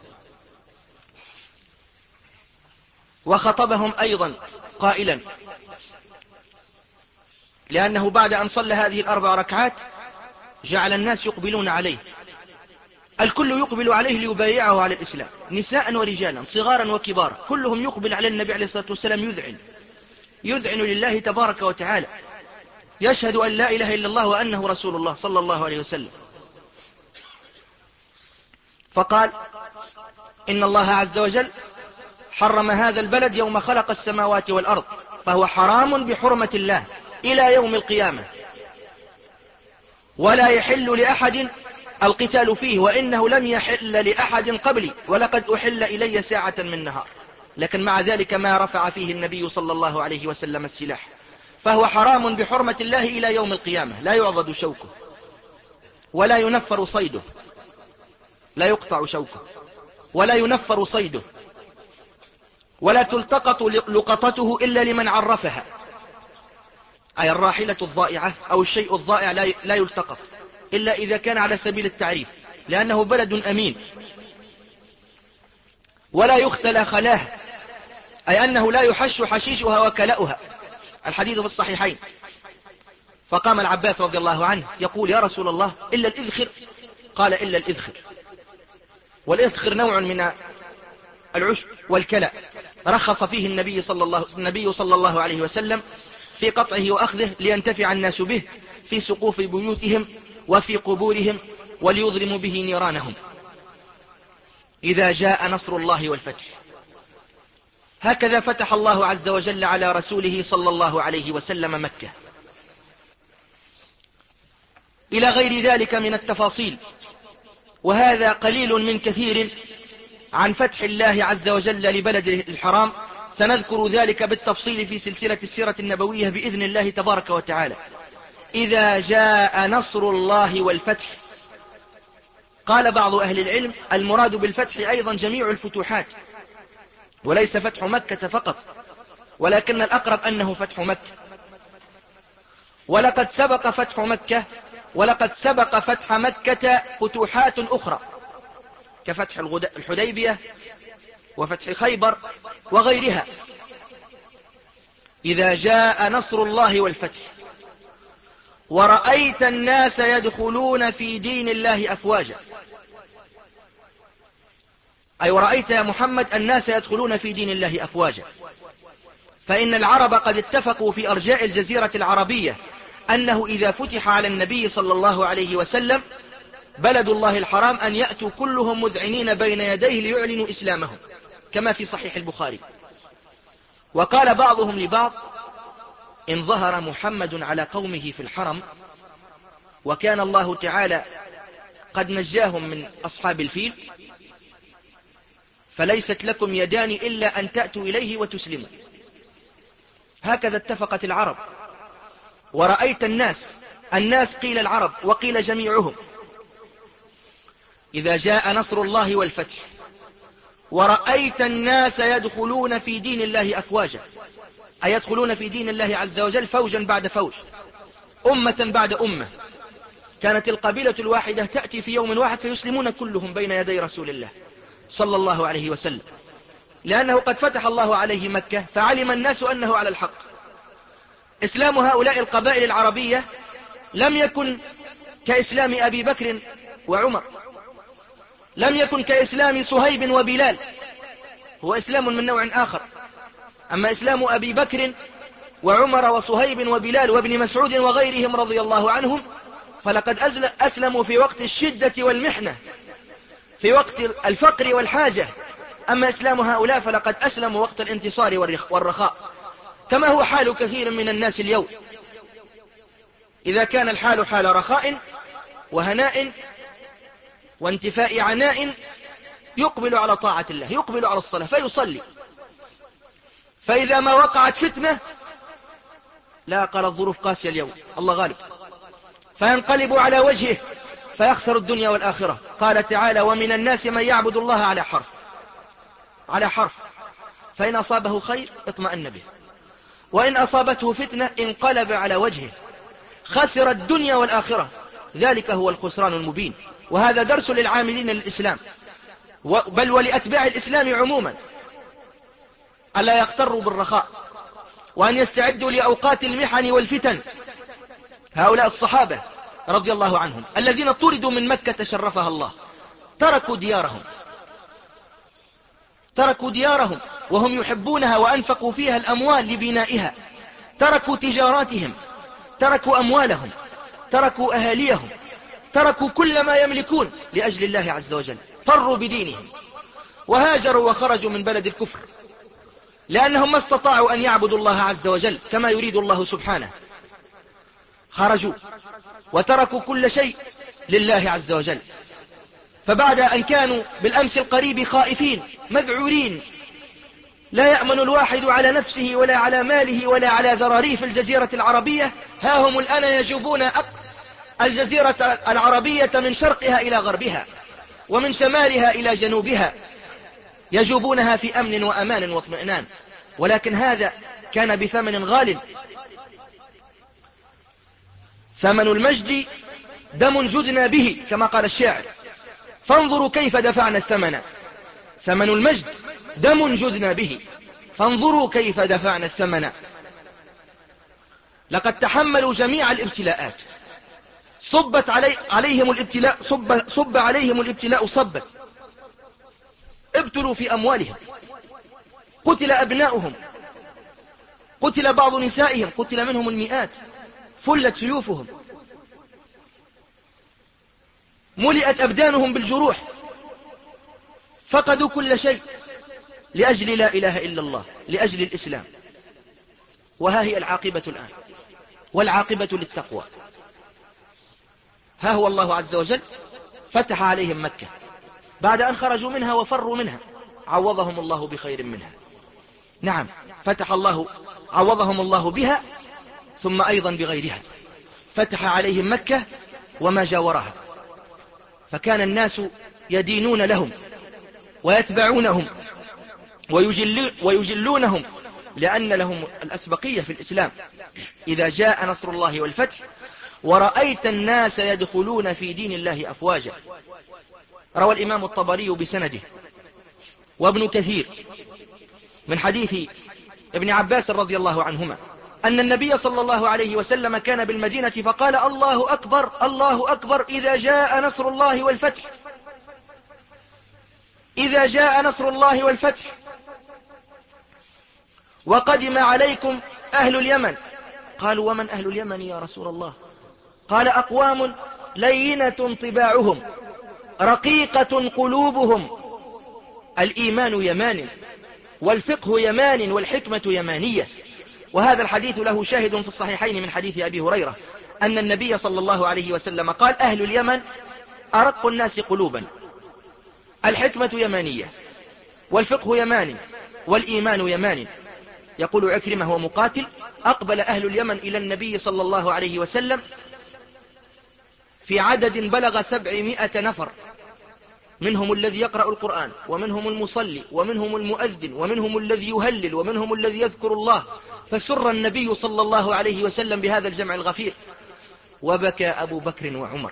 وخطبهم أيضا قائلا، لأنه بعد أن صلى هذه الأربع ركعات جعل الناس يقبلون عليه، الكل يقبل عليه ليبايعه على الإسلام، نساء ورجالا صغارا وكبارا، كلهم يقبل على النبي عليه الصلاة والسلام يذعن يذعن لله تبارك وتعالى، يشهد أن لا إله إلا الله وأنه رسول الله صلى الله عليه وسلم. فقال إن الله عز وجل حرم هذا البلد يوم خلق السماوات والأرض، فهو حرام بحرمة الله إلى يوم القيامة، ولا يحل لأحد القتال فيه، وإنه لم يحل لأحد قبلي، ولقد أحل إلي ساعة من نهار. لكن مع ذلك ما رفع فيه النبي صلى الله عليه وسلم السلاح، فهو حرام بحرمة الله إلى يوم القيامة، لا يعضد شوكه ولا ينفر صيده، لا يقطع شوكه ولا ينفر صيده، ولا تلتقط لقطته إلا لمن عرفها، أي الراحلة الضائعة أو الشيء الضائع لا يلتقط إلا إذا كان على سبيل التعريف، لأنه بلد أمين. ولا يختلى خلاه، أي أنه لا يحش حشيشها وكلأها، الحديث في الصحيحين. فقام العباس رضي الله عنه يقول يا رسول الله إلا الإذخر؟ قال إلا الإذخر. والإذخر نوع من العشب والكلأ، رخص فيه النبي صلى الله, النبي صلى الله عليه وسلم في قطعه وأخذه لينتفع الناس به في سقوف بيوتهم وفي قبورهم، وليظلموا به نيرانهم إذا جاء نصر الله والفتح. هكذا فتح الله عز وجل على رسوله صلى الله عليه وسلم مكة. إلى غير ذلك من التفاصيل، وهذا قليل من كثير عن فتح الله عز وجل لبلده الحرام. سنذكر ذلك بالتفصيل في سلسلة السيرة النبوية بإذن الله تبارك وتعالى. إذا جاء نصر الله والفتح، قال بعض أهل العلم المراد بالفتح أيضا جميع الفتوحات، وليس فتح مكة فقط، ولكن الأقرب أنه فتح مكة. ولقد سبق فتح مكة ولقد سبق فتح مكة فتوحات أخرى كفتح الحديبية وفتح خيبر وغيرها. إذا جاء نصر الله والفتح ورأيت الناس يدخلون في دين الله أفواجا، أي ورأيت يا محمد الناس يدخلون في دين الله أفواجا. فإن العرب قد اتفقوا في أرجاء الجزيرة العربية أنه إذا فتح على النبي صلى الله عليه وسلم بلد الله الحرام أن يأتوا كلهم مذعنين بين يديه ليعلنوا إسلامهم، كما في صحيح البخاري. وقال بعضهم لبعض إن ظهر محمد على قومه في الحرم وكان الله تعالى قد نجاهم من أصحاب الفيل، فليست لكم يدان إلا أن تأتوا إليه وتسلموا. هكذا اتفقت العرب. ورأيت الناس، الناس قيل العرب وقيل جميعهم. إذا جاء نصر الله والفتح ورأيت الناس يدخلون في دين الله أفواجا، أي يدخلون في دين الله عز وجل فوجا بعد فوج، أمة بعد أمة. كانت القبيلة الواحدة تأتي في يوم واحد فيسلمون كلهم بين يدي رسول الله صلى الله عليه وسلم، لأنه قد فتح الله عليه مكة فعلم الناس أنه على الحق. إسلام هؤلاء القبائل العربية لم يكن كإسلام أبي بكر وعمر، لم يكن كإسلام صهيب وبلال، هو إسلام من نوع آخر. أما إسلام أبي بكر وعمر وصهيب وبلال وابن مسعود وغيرهم رضي الله عنهم فلقد أسلموا في وقت الشدة والمحنة، في وقت الفقر والحاجة. أما إسلام هؤلاء فلقد أسلموا وقت الانتصار والرخاء، كما هو حال كثير من الناس اليوم. إذا كان الحال حال رخاء وهناء وانتفاء عناء يقبل على طاعة الله، يقبل على الصلاة فيصلي. فإذا ما وقعت فتنة، لا، قال الظروف قاسية اليوم الله غالب، فينقلب على وجهه فيخسر الدنيا والآخرة. قال تعالى ومن الناس من يعبد الله على حرف، على حرف، فإن أصابه خير اطمأن به، وإن أصابته فتنة انقلب على وجهه، خسر الدنيا والآخرة. ذلك هو الخسران المبين. وهذا درس للعاملين للإسلام، بل ولأتباع الإسلام عموما، ألا يغتروا بالرخاء، وأن يستعدوا لأوقات المحن والفتن. هؤلاء الصحابة رضي الله عنهم الذين طردوا من مكة شرفها الله، تركوا ديارهم، تركوا ديارهم وهم يحبونها، وأنفقوا فيها الأموال لبنائها تركوا تجاراتهم، تركوا أموالهم، تركوا أهاليهم، تركوا كل ما يملكون لأجل الله عز وجل، فروا بدينهم وهاجروا وخرجوا من بلد الكفر، لأنهم ما استطاعوا أن يعبدوا الله عز وجل كما يريد الله سبحانه. خرجوا وتركوا كل شيء لله عز وجل. فبعد أن كانوا بالأمس القريب خائفين مذعورين، لا يأمن الواحد على نفسه ولا على ماله ولا على ذراريه في الجزيرة العربية، ها هم الآن يجوبون الجزيرة العربية من شرقها إلى غربها ومن شمالها إلى جنوبها، يجوبونها في أمن وأمان واطمئنان. ولكن هذا كان بثمن غال. ثمن المجد دم جدنا به كما قال الشاعر، فانظروا كيف دفعنا الثمن. ثمن المجد دم جدنا به، فانظروا كيف دفعنا الثمن. لقد تحملوا جميع الابتلاءات، صبت علي عليهم الابتلاء صب, صب عليهم الابتلاء صبا، ابتلوا في أموالهم، قتل أبناؤهم، قتل بعض نسائهم، قتل منهم المئات، فلت سيوفهم، ملئت أبدانهم بالجروح، فقدوا كل شيء لأجل لا إله إلا الله، لأجل الإسلام. وها هي العاقبة الآن، والعاقبة للتقوى. ها هو الله عز وجل فتح عليهم مكة بعد أن خرجوا منها وفروا منها، عوضهم الله بخير منها. نعم، فتح الله عوضهم الله بها ثم أيضا بغيرها. فتح عليهم مكة وما جاورها، فكان الناس يدينون لهم ويتبعونهم ويجل ويجلونهم لأن لهم الأسبقية في الإسلام. إذا جاء نصر الله والفتح ورأيت الناس يدخلون في دين الله أفواجا. روى الإمام الطبري بسنده وابن كثير من حديث ابن عباس رضي الله عنهما أن النبي صلى الله عليه وسلم كان بالمدينة فقال: الله أكبر الله أكبر إذا جاء نصر الله والفتح، إذا جاء نصر الله والفتح وقدم عليكم أهل اليمن. قالوا: ومن أهل اليمن يا رسول الله؟ قال: أقوام لينة طباعهم رقيقة قلوبهم، الإيمان يمان والفقه يمان والحكمة يمانية. وهذا الحديث له شاهد في الصحيحين من حديث أبي هريرة أن النبي صلى الله عليه وسلم قال: أهل اليمن أرق الناس قلوبا، الحكمة يمانية والفقه يماني والإيمان يماني. يقول عكرمة ومقاتل: أقبل أهل اليمن إلى النبي صلى الله عليه وسلم في عدد بلغ سبعمائة نفر، منهم الذي يقرأ القرآن ومنهم المصلي ومنهم المؤذن ومنهم الذي يهلل ومنهم الذي يذكر الله. فسر النبي صلى الله عليه وسلم بهذا الجمع الغفير، وبكى أبو بكر وعمر.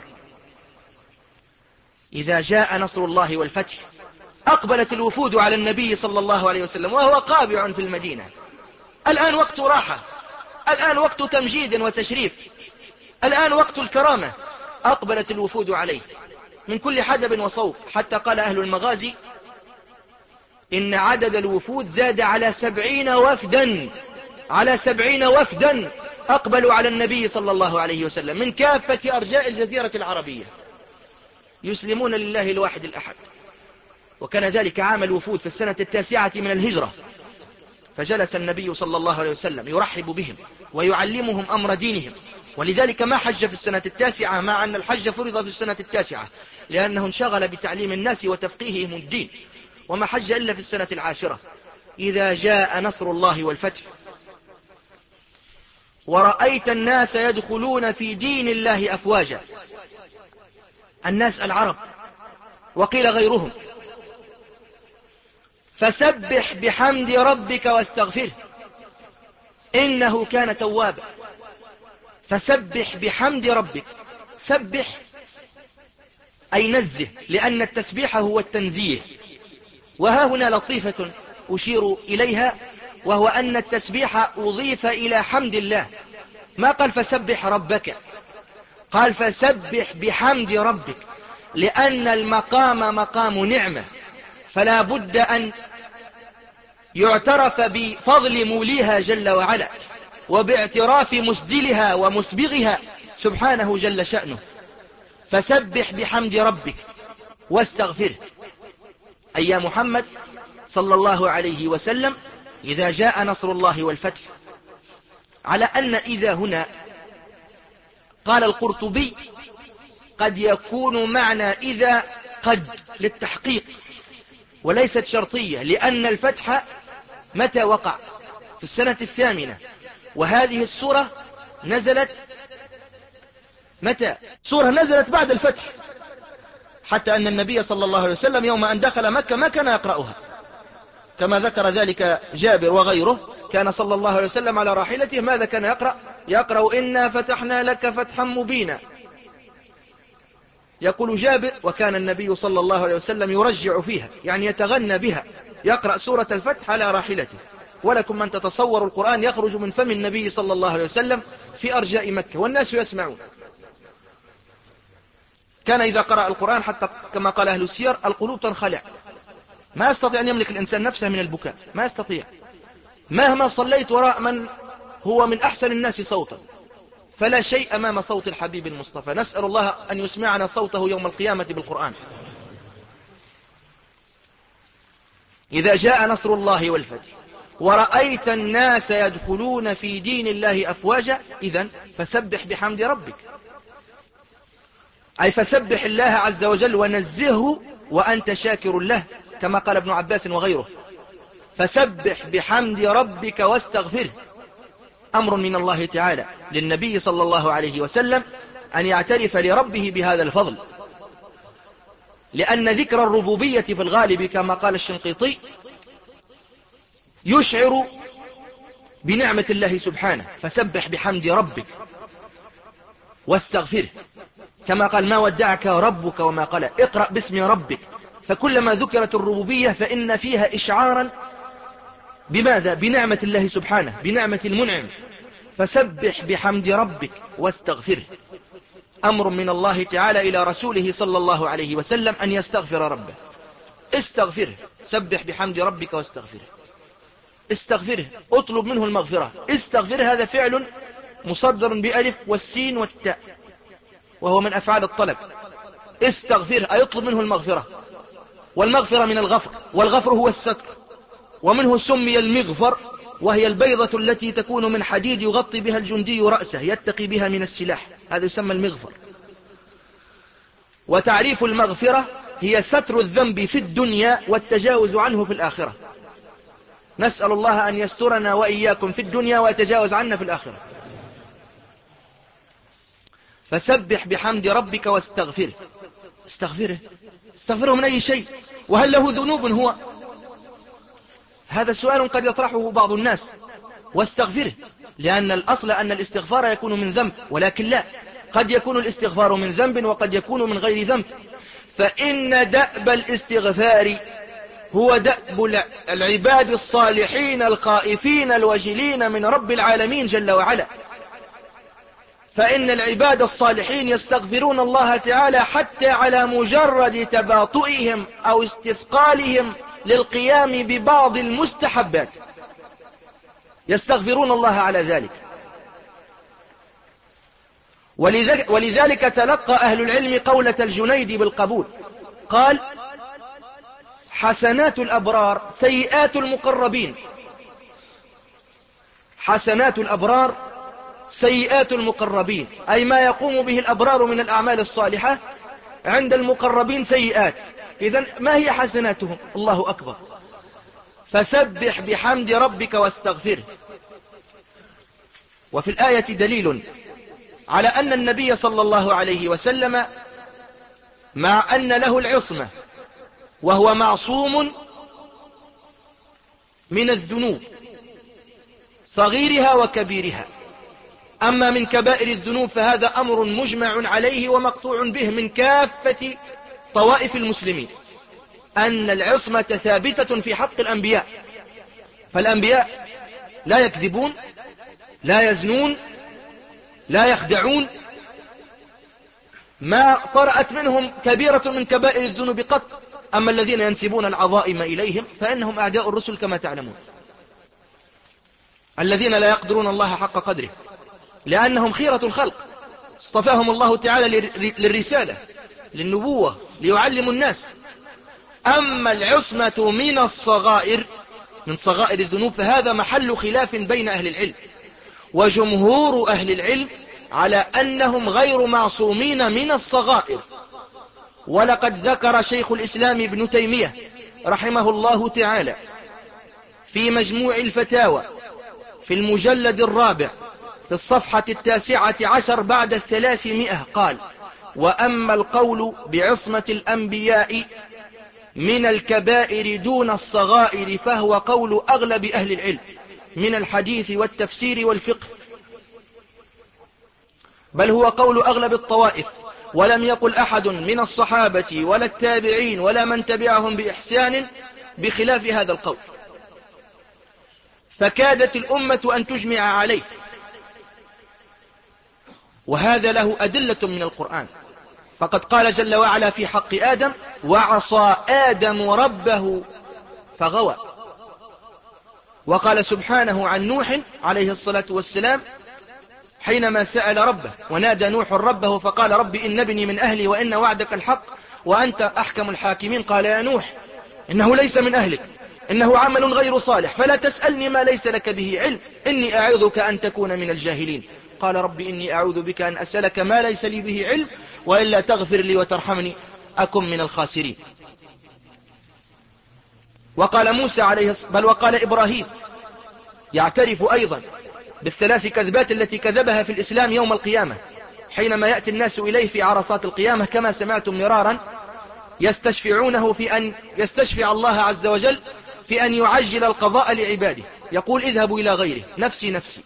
إذا جاء نصر الله والفتح أقبلت الوفود على النبي صلى الله عليه وسلم وهو قابع في المدينة. الآن وقت راحة، الآن وقت تمجيد وتشريف، الآن وقت الكرامة. أقبلت الوفود عليه من كل حدب وصوب، حتى قال أهل المغازي إن عدد الوفود زاد على سبعين وفدا، على سبعين وفدا أقبلوا على النبي صلى الله عليه وسلم من كافة أرجاء الجزيرة العربية، يسلمون لله الواحد الأحد. وكان ذلك عام الوفود في السنة التاسعة من الهجرة، فجلس النبي صلى الله عليه وسلم يرحب بهم ويعلمهم أمر دينهم. ولذلك ما حج في السنة التاسعة، مع أن الحج فرض في السنة التاسعة، لأنه انشغل بتعليم الناس وتفقيههم الدين، وما حج إلا في السنة العاشرة. إذا جاء نصر الله والفتح ورأيت الناس يدخلون في دين الله أفواجا، الناس العرب وقيل غيرهم، فسبح بحمد ربك واستغفره إنه كان توابا. فسبح بحمد ربك، سبح أي نزه، لأن التسبيح هو التنزيه. وها هنا لطيفة أشير إليها، وهو أن التسبيح أضيف إلى حمد الله، ما قال فسبح ربك، قال فسبح بحمد ربك، لأن المقام مقام نعمة، فلا بد أن يعترف بفضل موليها جل وعلا. وباعتراف مسجلها ومسبغها سبحانه جل شأنه. فسبح بحمد ربك واستغفره. أي يا محمد صلى الله عليه وسلم إذا جاء نصر الله والفتح، على أن إذا هنا قال القرطبي قد يكون معنى إذا قد للتحقيق وليست شرطية، لأن الفتح متى وقع؟ في السنة الثامنة، وهذه السورة نزلت متى؟ سورة نزلت بعد الفتح، حتى أن النبي صلى الله عليه وسلم يوم أن دخل مكة ما كان يقرأها، كما ذكر ذلك جابر وغيره. كان صلى الله عليه وسلم على راحلته ماذا كان يقرأ؟ يقرأ إنا فتحنا لك فتحا مبينا. يقول جابر وكان النبي صلى الله عليه وسلم يرجع فيها، يعني يتغنى بها، يقرأ سورة الفتح على راحلته. ولكم من تتصور القرآن يخرج من فم النبي صلى الله عليه وسلم في أرجاء مكة والناس يسمعون. كان إذا قرأ القرآن حتى كما قال أهل السير القلوب تنخلع، ما يستطيع أن يملك الإنسان نفسه من البكاء، ما يستطيع مهما صليت وراء من هو من أحسن الناس صوتا، فلا شيء أمام صوت الحبيب المصطفى. نسأل الله أن يسمعنا صوته يوم القيامة بالقرآن. إذا جاء نصر الله والفتح ورأيت الناس يدخلون في دين الله أفواجا، إذن فسبح بحمد ربك، أي فسبح الله عز وجل ونزهه وأنت شاكر له، كما قال ابن عباس وغيره. فسبح بحمد ربك واستغفره. أمر من الله تعالى للنبي صلى الله عليه وسلم أن يعترف لربه بهذا الفضل، لأن ذكر الربوبية في الغالب كما قال الشنقيطي يشعر بنعمة الله سبحانه. فسبح بحمد ربك واستغفره، كما قال ما ودعك ربك وما قال. اقرأ باسم ربك، فكلما ذكرت الربوبية فإن فيها إشعارا بماذا؟ بنعمة الله سبحانه، بنعمة المنعم. فسبح بحمد ربك واستغفره. أمر من الله تعالى إلى رسوله صلى الله عليه وسلم أن يستغفر ربه. استغفره، سبح بحمد ربك واستغفره. استغفره، اطلب منه المغفرة. استغفره هذا فعل مصدر بألف والسين والتاء، وهو من أفعال الطلب. استغفره أي اطلب منه المغفرة، والمغفرة من الغفر، والغفر هو الستر، ومنه سمي المغفر، وهي البيضة التي تكون من حديد يغطي بها الجندي رأسه يتقي بها من السلاح، هذا يسمى المغفر. وتعريف المغفرة هي ستر الذنب في الدنيا والتجاوز عنه في الآخرة. نسأل الله أن يسترنا وإياكم في الدنيا ويتجاوز عنا في الآخرة. فسبح بحمد ربك واستغفره. استغفره، استغفره من أي شيء؟ وهل له ذنوب هو؟ هذا سؤال قد يطرحه بعض الناس. واستغفره، لأن الأصل أن الاستغفار يكون من ذنب، ولكن لا، قد يكون الاستغفار من ذنب وقد يكون من غير ذنب. فإن دأب الاستغفار هو دأب العباد الصالحين الخائفين الوجلين من رب العالمين جل وعلا. فإن العباد الصالحين يستغفرون الله تعالى حتى على مجرد تباطؤهم أو استثقالهم للقيام ببعض المستحبات، يستغفرون الله على ذلك. ولذلك تلقى أهل العلم قولة الجنيد بالقبول، قال حسنات الأبرار سيئات المقربين. حسنات الأبرار سيئات المقربين، أي ما يقوم به الأبرار من الأعمال الصالحة عند المقربين سيئات. إذن ما هي حسناتهم؟ الله أكبر. فسبح بحمد ربك واستغفره. وفي الآية دليل على أن النبي صلى الله عليه وسلم مع أن له العصمة وهو معصوم من الذنوب صغيرها وكبيرها. أما من كبائر الذنوب فهذا أمر مجمع عليه ومقطوع به من كافة طوائف المسلمين، أن العصمة ثابتة في حق الأنبياء. فالأنبياء لا يكذبون، لا يزنون، لا يخدعون، ما طرأت منهم كبيرة من كبائر الذنوب قط. أما الذين ينسبون العظائم إليهم فإنهم أعداء الرسل كما تعلمون. الذين لا يقدرون الله حق قدره، لأنهم خيرة الخلق، اصطفاهم الله تعالى للرسالة، للنبوة، ليعلموا الناس. أما العصمة من الصغائر، من صغائر الذنوب، فهذا محل خلاف بين أهل العلم، وجمهور أهل العلم على أنهم غير معصومين من الصغائر. ولقد ذكر شيخ الإسلام ابن تيمية رحمه الله تعالى في مجموع الفتاوى في المجلد الرابع في الصفحة التاسعة عشر بعد الثلاثمائة قال: وأما القول بعصمة الأنبياء من الكبائر دون الصغائر فهو قول أغلب أهل العلم من الحديث والتفسير والفقه، بل هو قول أغلب الطوائف، ولم يقل أحد من الصحابة ولا التابعين ولا من تبعهم بإحسان بخلاف هذا القول، فكادت الأمة أن تجمع عليه، وهذا له أدلة من القرآن. فقد قال جل وعلا في حق آدم: وعصى آدم ربه فغوى. وقال سبحانه عن نوح عليه الصلاة والسلام حينما سأل ربه: ونادى نوح ربه فقال: رب إن ابني من أهلي وإن وعدك الحق وأنت أحكم الحاكمين. قال: يا نوح إنه ليس من أهلك، إنه عمل غير صالح، فلا تسألني ما ليس لك به علم، إني أعظك أن تكون من الجاهلين. قال: رب إني أعوذ بك أن أسألك ما ليس لي به علم، وإلا تغفر لي وترحمني أكن من الخاسرين. وقال موسى عليه الصلاة، بل وقال إبراهيم يعترف أيضا بالثلاث كذبات التي كذبها في الإسلام يوم القيامة، حينما يأتي الناس إليه في عرصات القيامة كما سمعتم مرارا يستشفعونه في أن يستشفع الله عز وجل في أن يعجل القضاء لعباده، يقول: اذهبوا إلى غيره، نفسي نفسي.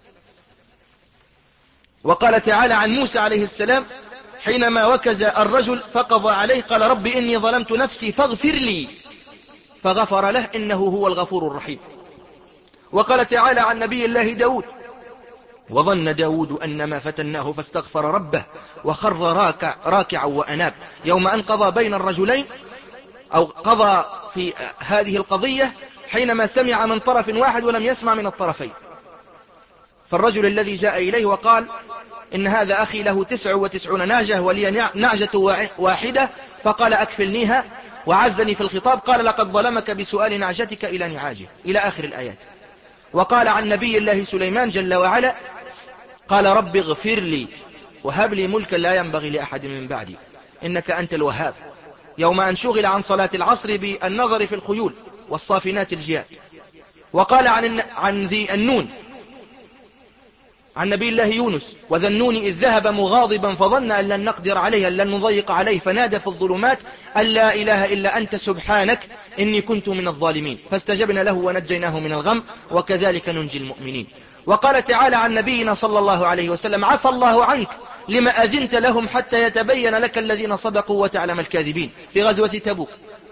وقال تعالى عن موسى عليه السلام حينما وكز الرجل فقضى عليه قال: رب إني ظلمت نفسي فاغفر لي، فغفر له إنه هو الغفور الرحيم. وقال تعالى عن نبي الله داود: وظن داود أنما فتناه فاستغفر ربه وخر راكع راكعا وأناب. يوم أن قضى بين الرجلين أو قضى في هذه القضية حينما سمع من طرف واحد ولم يسمع من الطرفين. فالرجل الذي جاء إليه وقال: إن هذا أخي له تسع وتسعون ناجة ولي ناجة واحدة، فقال: أكفلنيها، وعزني في الخطاب، قال: لقد ظلمك بسؤال نعجتك إلى نعاجه، إلى آخر الآيات. وقال عن نبي الله سليمان جل وعلا قال: رب اغفر لي وهب لي ملكا لا ينبغي لأحد من بعدي إنك أنت الوهاب. يوم أن شغل عن صلاة العصر بالنظر في الخيول والصافنات الجياد. وقال عن, عن ذي النون عن نبي الله يونس: وذا النون إذ ذهب مغاضبا فظن أن لن نقدر عليه، أن لن نضيق عليه، فنادى في الظلمات أن لا إله إلا أنت سبحانك إني كنت من الظالمين، فاستجبنا له ونجيناه من الغم وكذلك ننجي المؤمنين. وقال تعالى عن نبينا صلى الله عليه وسلم: عفى الله عنك لما أذنت لهم حتى يتبين لك الذين صدقوا وتعلم الكاذبين، في غزوة تبوك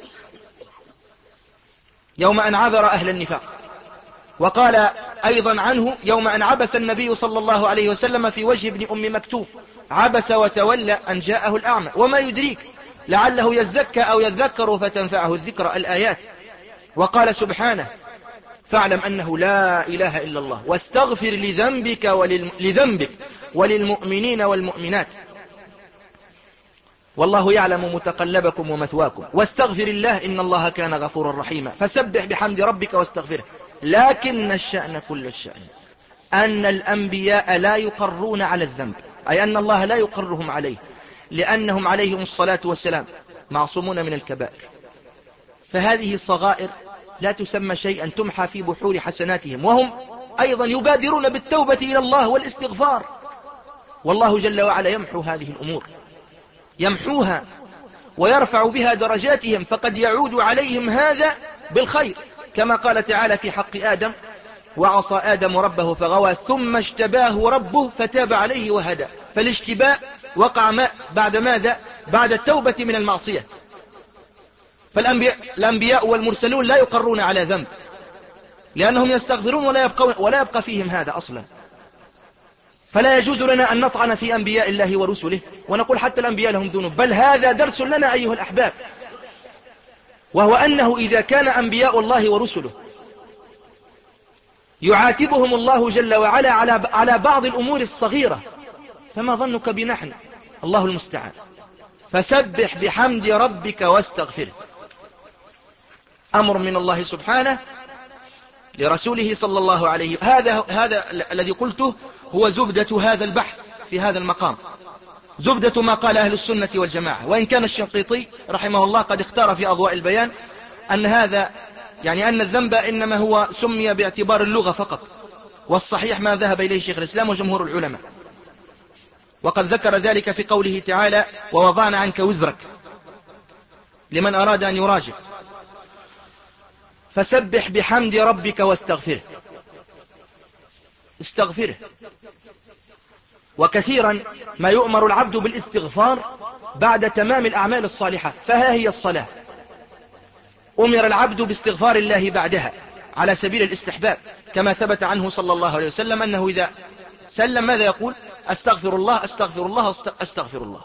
يوم أن عذر أهل النفاق. وقال أيضا عنه يوم أن عبس النبي صلى الله عليه وسلم في وجه ابن أم مكتوم: عبس وتولى أن جاءه الأعمى وما يدريك لعله يزكى أو يذكر فتنفعه الذكر، الآيات. وقال سبحانه: فاعلم أنه لا إله إلا الله واستغفر لذنبك, ولل... لذنبك وللمؤمنين والمؤمنات والله يعلم متقلبكم ومثواكم واستغفر الله إن الله كان غفورا رحيما. فسبح بحمد ربك واستغفره. لكن الشأن كل الشأن أن الأنبياء لا يقرون على الذنب، أي أن الله لا يقرهم عليه، لأنهم عليهم الصلاة والسلام معصومون من الكبائر. فهذه الصغائر لا تسمى شيئا تمحى في بحور حسناتهم، وهم أيضا يبادرون بالتوبة إلى الله والاستغفار، والله جل وعلا يمحو هذه الأمور، يمحوها ويرفع بها درجاتهم، فقد يعود عليهم هذا بالخير، كما قال تعالى في حق آدم: وعصى آدم ربه فغوى ثم اجتباه ربه فتاب عليه وهدى. فالاشتباء وقع ما بعد ماذا؟ بعد التوبة من المعصية. فالأنبياء الأنبياء والمرسلون لا يقرون على ذنب، لأنهم يستغفرون ولا يبقى, ولا يبقى فيهم هذا أصلا. فلا يجوز لنا أن نطعن في أنبياء الله ورسله ونقول حتى الأنبياء لهم ذنوب، بل هذا درس لنا أيها الأحباب، وهو أنه إذا كان أنبياء الله ورسله يعاتبهم الله جل وعلا على على بعض الأمور الصغيرة، فما ظنك بنحن؟ الله المستعان. فسبح بحمد ربك واستغفره، أمر من الله سبحانه لرسوله صلى الله عليه. هذا هذا الذي قلته هو زبدة هذا البحث في هذا المقام، زبدة ما قال أهل السنة والجماعة. وإن كان الشنقيطي رحمه الله قد اختار في أضواء البيان أن هذا يعني أن الذنب إنما هو سمي باعتبار اللغة فقط، والصحيح ما ذهب إليه شيخ الإسلام وجمهور العلماء، وقد ذكر ذلك في قوله تعالى: ووضعنا عنك وزرك، لمن أراد أن يراجع. فسبح بحمد ربك واستغفره، استغفره. وكثيرا ما يؤمر العبد بالاستغفار بعد تمام الأعمال الصالحة، فها هي الصلاة أمر العبد باستغفار الله بعدها على سبيل الاستحباب، كما ثبت عنه صلى الله عليه وسلم أنه إذا سلم ماذا يقول؟ أستغفر الله أستغفر الله أستغفر الله.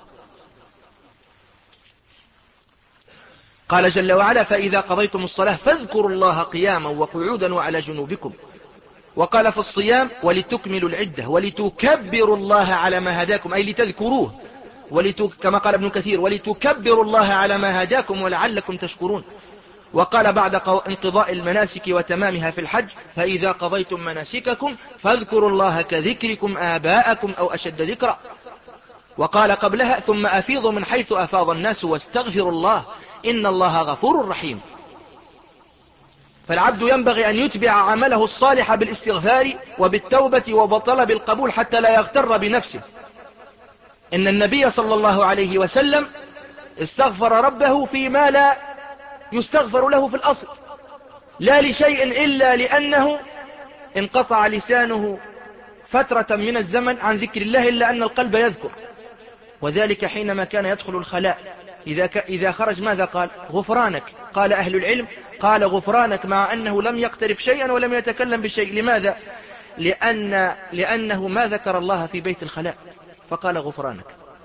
قال جل وعلا: فإذا قضيتم الصلاة فاذكروا الله قياما وقعودا وعلى جنوبكم. وقال في الصيام: ولتكملوا العدة ولتكبروا الله على ما هداكم، أي لتذكروه، ولتك... كما قال ابن كثير: ولتكبروا الله على ما هداكم ولعلكم تشكرون. وقال بعد انقضاء المناسك وتمامها في الحج: فإذا قضيتم مناسككم فاذكروا الله كذكركم آباءكم أو أشد ذكرا. وقال قبلها: ثم أفيضوا من حيث أفاض الناس واستغفروا الله إن الله غفور رحيم. فالعبد ينبغي أن يتبع عمله الصالح بالاستغفار وبالتوبة وبطلب القبول حتى لا يغتر بنفسه. إن النبي صلى الله عليه وسلم استغفر ربه فيما لا يستغفر له في الأصل، لا لشيء إلا لأنه انقطع لسانه فترة من الزمن عن ذكر الله، إلا أن القلب يذكر. وذلك حينما كان يدخل الخلاء، إذا, ك... إذا خرج ماذا قال؟ غفرانك. قال أهل العلم: قال غفرانك مع أنه لم يقترف شيئا ولم يتكلم بشيء. لماذا؟ لأن... لأنه ما ذكر الله في بيت الخلاء فقال غفرانك،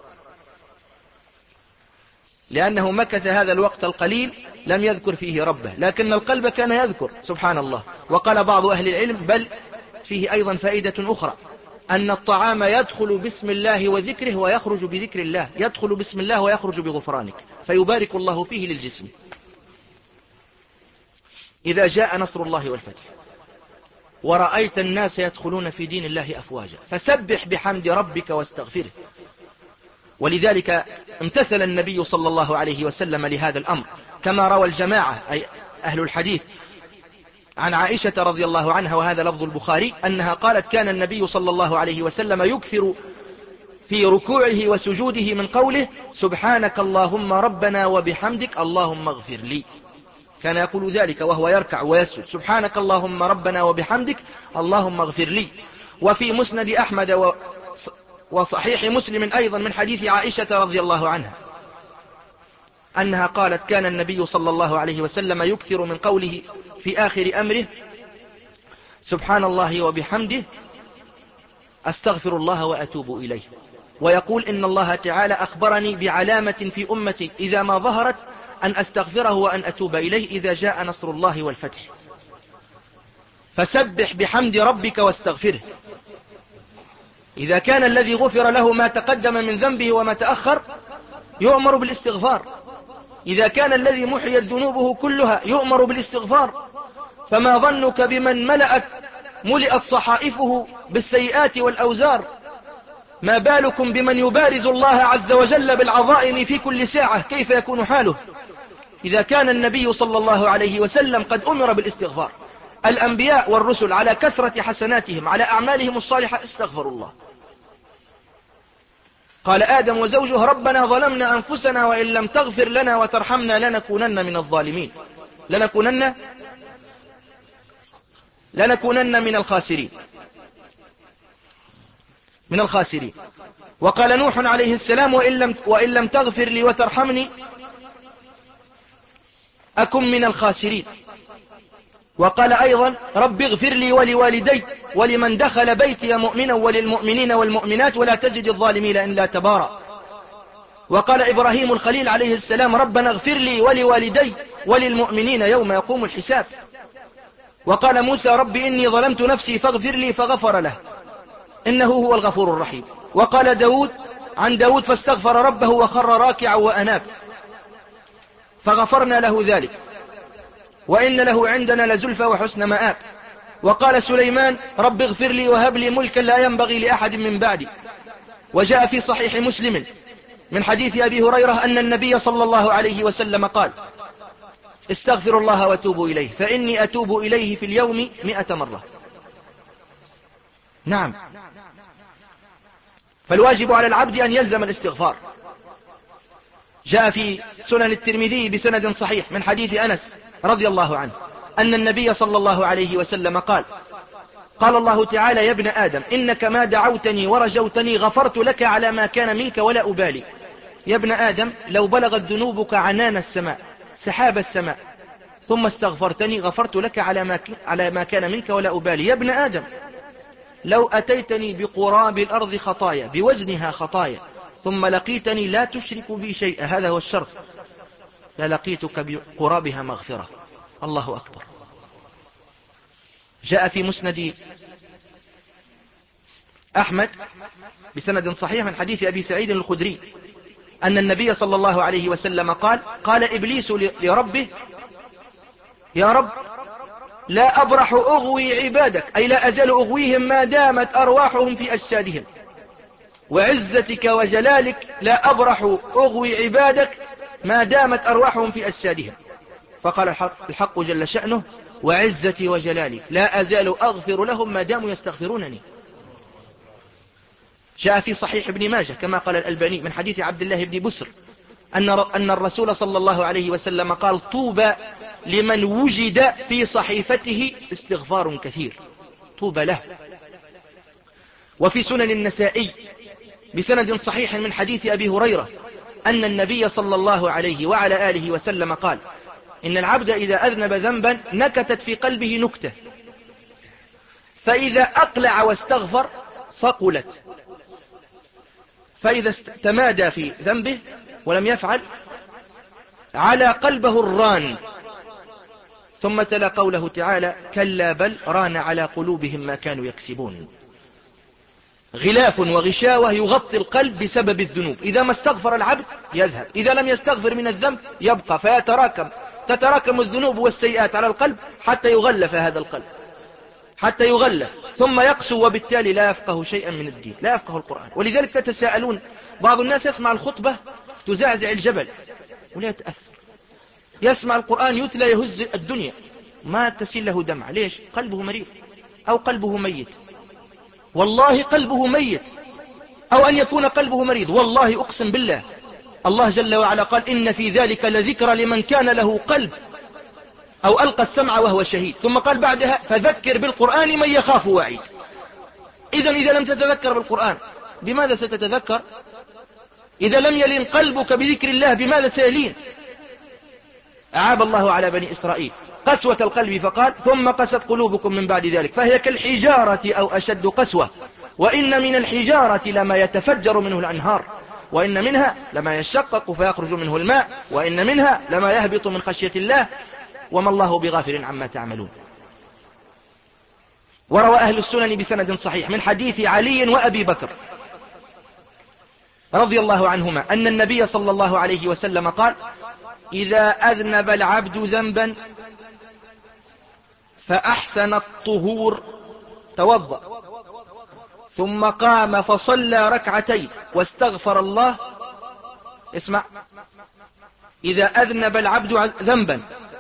لأنه مكث هذا الوقت القليل لم يذكر فيه ربه، لكن القلب كان يذكر سبحان الله. وقال بعض أهل العلم: بل فيه أيضا فائدة أخرى، أن الطعام يدخل باسم الله وذكره ويخرج بذكر الله، يدخل باسم الله ويخرج بغفرانك، فيبارك الله فيه للجسم. إذا جاء نصر الله والفتح ورأيت الناس يدخلون في دين الله أفواجا فسبح بحمد ربك واستغفره. ولذلك امتثل النبي صلى الله عليه وسلم لهذا الأمر، كما روى الجماعة أي أهل الحديث عن عائشة رضي الله عنها، وهذا لفظ البخاري، أنها قالت: كان النبي صلى الله عليه وسلم يكثر في ركوعه وسجوده من قوله: سبحانك اللهم ربنا وبحمدك اللهم اغفر لي. كان يقول ذلك وهو يركع ويسجد: سبحانك اللهم ربنا وبحمدك اللهم اغفر لي. وفي مسند أحمد وصحيح مسلم أيضا من حديث عائشة رضي الله عنها أنها قالت: كان النبي صلى الله عليه وسلم يكثر من قوله في آخر أمره: سبحان الله وبحمده أستغفر الله وأتوب إليه. ويقول: إن الله تعالى أخبرني بعلامة في أمتي إذا ما ظهرت أن أستغفره وأن أتوب إليه إذا جاء نصر الله والفتح. فسبح بحمد ربك واستغفره. إذا كان الذي غفر له ما تقدم من ذنبه وما تأخر يؤمر بالاستغفار، إذا كان الذي محيت ذنوبه كلها يؤمر بالاستغفار، فما ظنك بمن ملأت ملئت صحائفه بالسيئات والأوزار؟ ما بالكم بمن يبارز الله عز وجل بالعظائم في كل ساعة؟ كيف يكون حاله؟ إذا كان النبي صلى الله عليه وسلم قد أمر بالاستغفار، الأنبياء والرسل على كثرة حسناتهم على أعمالهم الصالحة استغفروا الله. قال آدم وزوجه: ربنا ظلمنا أنفسنا وإن لم تغفر لنا وترحمنا لنكونن من الظالمين، لنكونن لنكونن من الخاسرين من الخاسرين. وقال نوح عليه السلام: وإن لم, وإن لم تغفر لي وترحمني أكن من الخاسرين. وقال أيضا: رب اغفر لي ولوالدي ولمن دخل بيتي مؤمنا وللمؤمنين والمؤمنات ولا تزد الظالمين إلا تبارا. وقال إبراهيم الخليل عليه السلام: ربنا اغفر لي ولوالدي وللمؤمنين يوم يقوم الحساب. وقال موسى رب إني ظلمت نفسي فاغفر لي فغفر له إنه هو الغفور الرحيم. وقال داود عن داود فاستغفر ربه وخر راكعا وأناب فغفرنا له ذلك وإن له عندنا لزلفى وحسن مآب. وقال سليمان رب اغفر لي وهب لي ملكا لا ينبغي لأحد من بعدي. وجاء في صحيح مسلم من حديث أبي هريرة أن النبي صلى الله عليه وسلم قال استغفر الله وتوبوا إليه فإني أتوب إليه في اليوم مئة مرة. نعم، فالواجب على العبد أن يلزم الاستغفار. جاء في سنن الترمذي بسند صحيح من حديث أنس رضي الله عنه أن النبي صلى الله عليه وسلم قال قال الله تعالى يا ابن آدم إنك ما دعوتني ورجوتني غفرت لك على ما كان منك ولا أبالي. يا ابن آدم لو بلغت ذنوبك عنان السماء سحاب السماء ثم استغفرتني غفرت لك على ما, على ما كان منك ولا أبالي. يا ابن آدم لو أتيتني بقراب الأرض خطايا بوزنها خطايا ثم لقيتني لا تشرك بي شيئا، هذا هو الشرط، للقيتك بقرابها مغفرة. الله أكبر. جاء في مسند أحمد بسند صحيح من حديث أبي سعيد الخدري أن النبي صلى الله عليه وسلم قال قال إبليس لربه يا رب لا أبرح أغوي عبادك، أي لا أزال أغويهم ما دامت أرواحهم في أجسادهم، وعزتك وجلالك لا أبرح أغوي عبادك ما دامت أرواحهم في أجسادهم. فقال الحق, الحق جل شأنه وعزتي وجلالي لا أزال أغفر لهم ما داموا يستغفرونني. جاء في صحيح ابن ماجه كما قال الألباني من حديث عبد الله بن بسر أن أن الرسول صلى الله عليه وسلم قال طوبى لمن وجد في صحيفته استغفار كثير، طوبى له. وفي سنن النسائي بسند صحيح من حديث أبي هريرة أن النبي صلى الله عليه وعلى آله وسلم قال إن العبد إذا أذنب ذنبا نكتت في قلبه نكتة فإذا أقلع واستغفر صقلت، فإذا تمادى في ذنبه ولم يفعل على قلبه الران. ثم تلا قوله تعالى كلا بل ران على قلوبهم ما كانوا يكسبون. غلاف وغشاوة يغطي القلب بسبب الذنوب، إذا ما استغفر العبد يذهب، إذا لم يستغفر من الذنب يبقى، فيتراكم تتراكم الذنوب والسيئات على القلب حتى يغلف هذا القلب، حتى يغلف ثم يقسو، وبالتالي لا يفقه شيئا من الدين، لا يفقه القرآن. ولذلك تتساءلون بعض الناس يسمع الخطبة تزعزع الجبل ولا يتأثر، يسمع القرآن يتلى يهز الدنيا ما تسيل له دمع. ليش؟ قلبه مريض أو قلبه ميت. والله قلبه ميت، أو أن يكون قلبه مريض. والله أقسم بالله الله جل وعلا قال إن في ذلك لذكرى لمن كان له قلب أو ألقى السمع وهو شهيد. ثم قال بعدها فذكر بالقرآن من يخاف وعيد. إذن إذا لم تتذكر بالقرآن بماذا ستتذكر؟ إذا لم يلين قلبك بذكر الله بماذا سيلين؟ أعاب الله على بني إسرائيل قسوة القلب فقال ثم قست قلوبكم من بعد ذلك فهي كالحجارة أو أشد قسوة وإن من الحجارة لما يتفجر منه الأنهار وإن منها لما يشقق فيخرج منه الماء وإن منها لما يهبط من خشية الله وما الله بغافل عما تعملون. وروى أهل السنن بسند صحيح من حديث علي وأبي بكر رضي الله عنهما أن النبي صلى الله عليه وسلم قال إذا أذنب العبد ذنبا فأحسن الطهور توضأ ثم قام فصلى ركعتين واستغفر الله. اسمع، إذا أذنب العبد ذنبا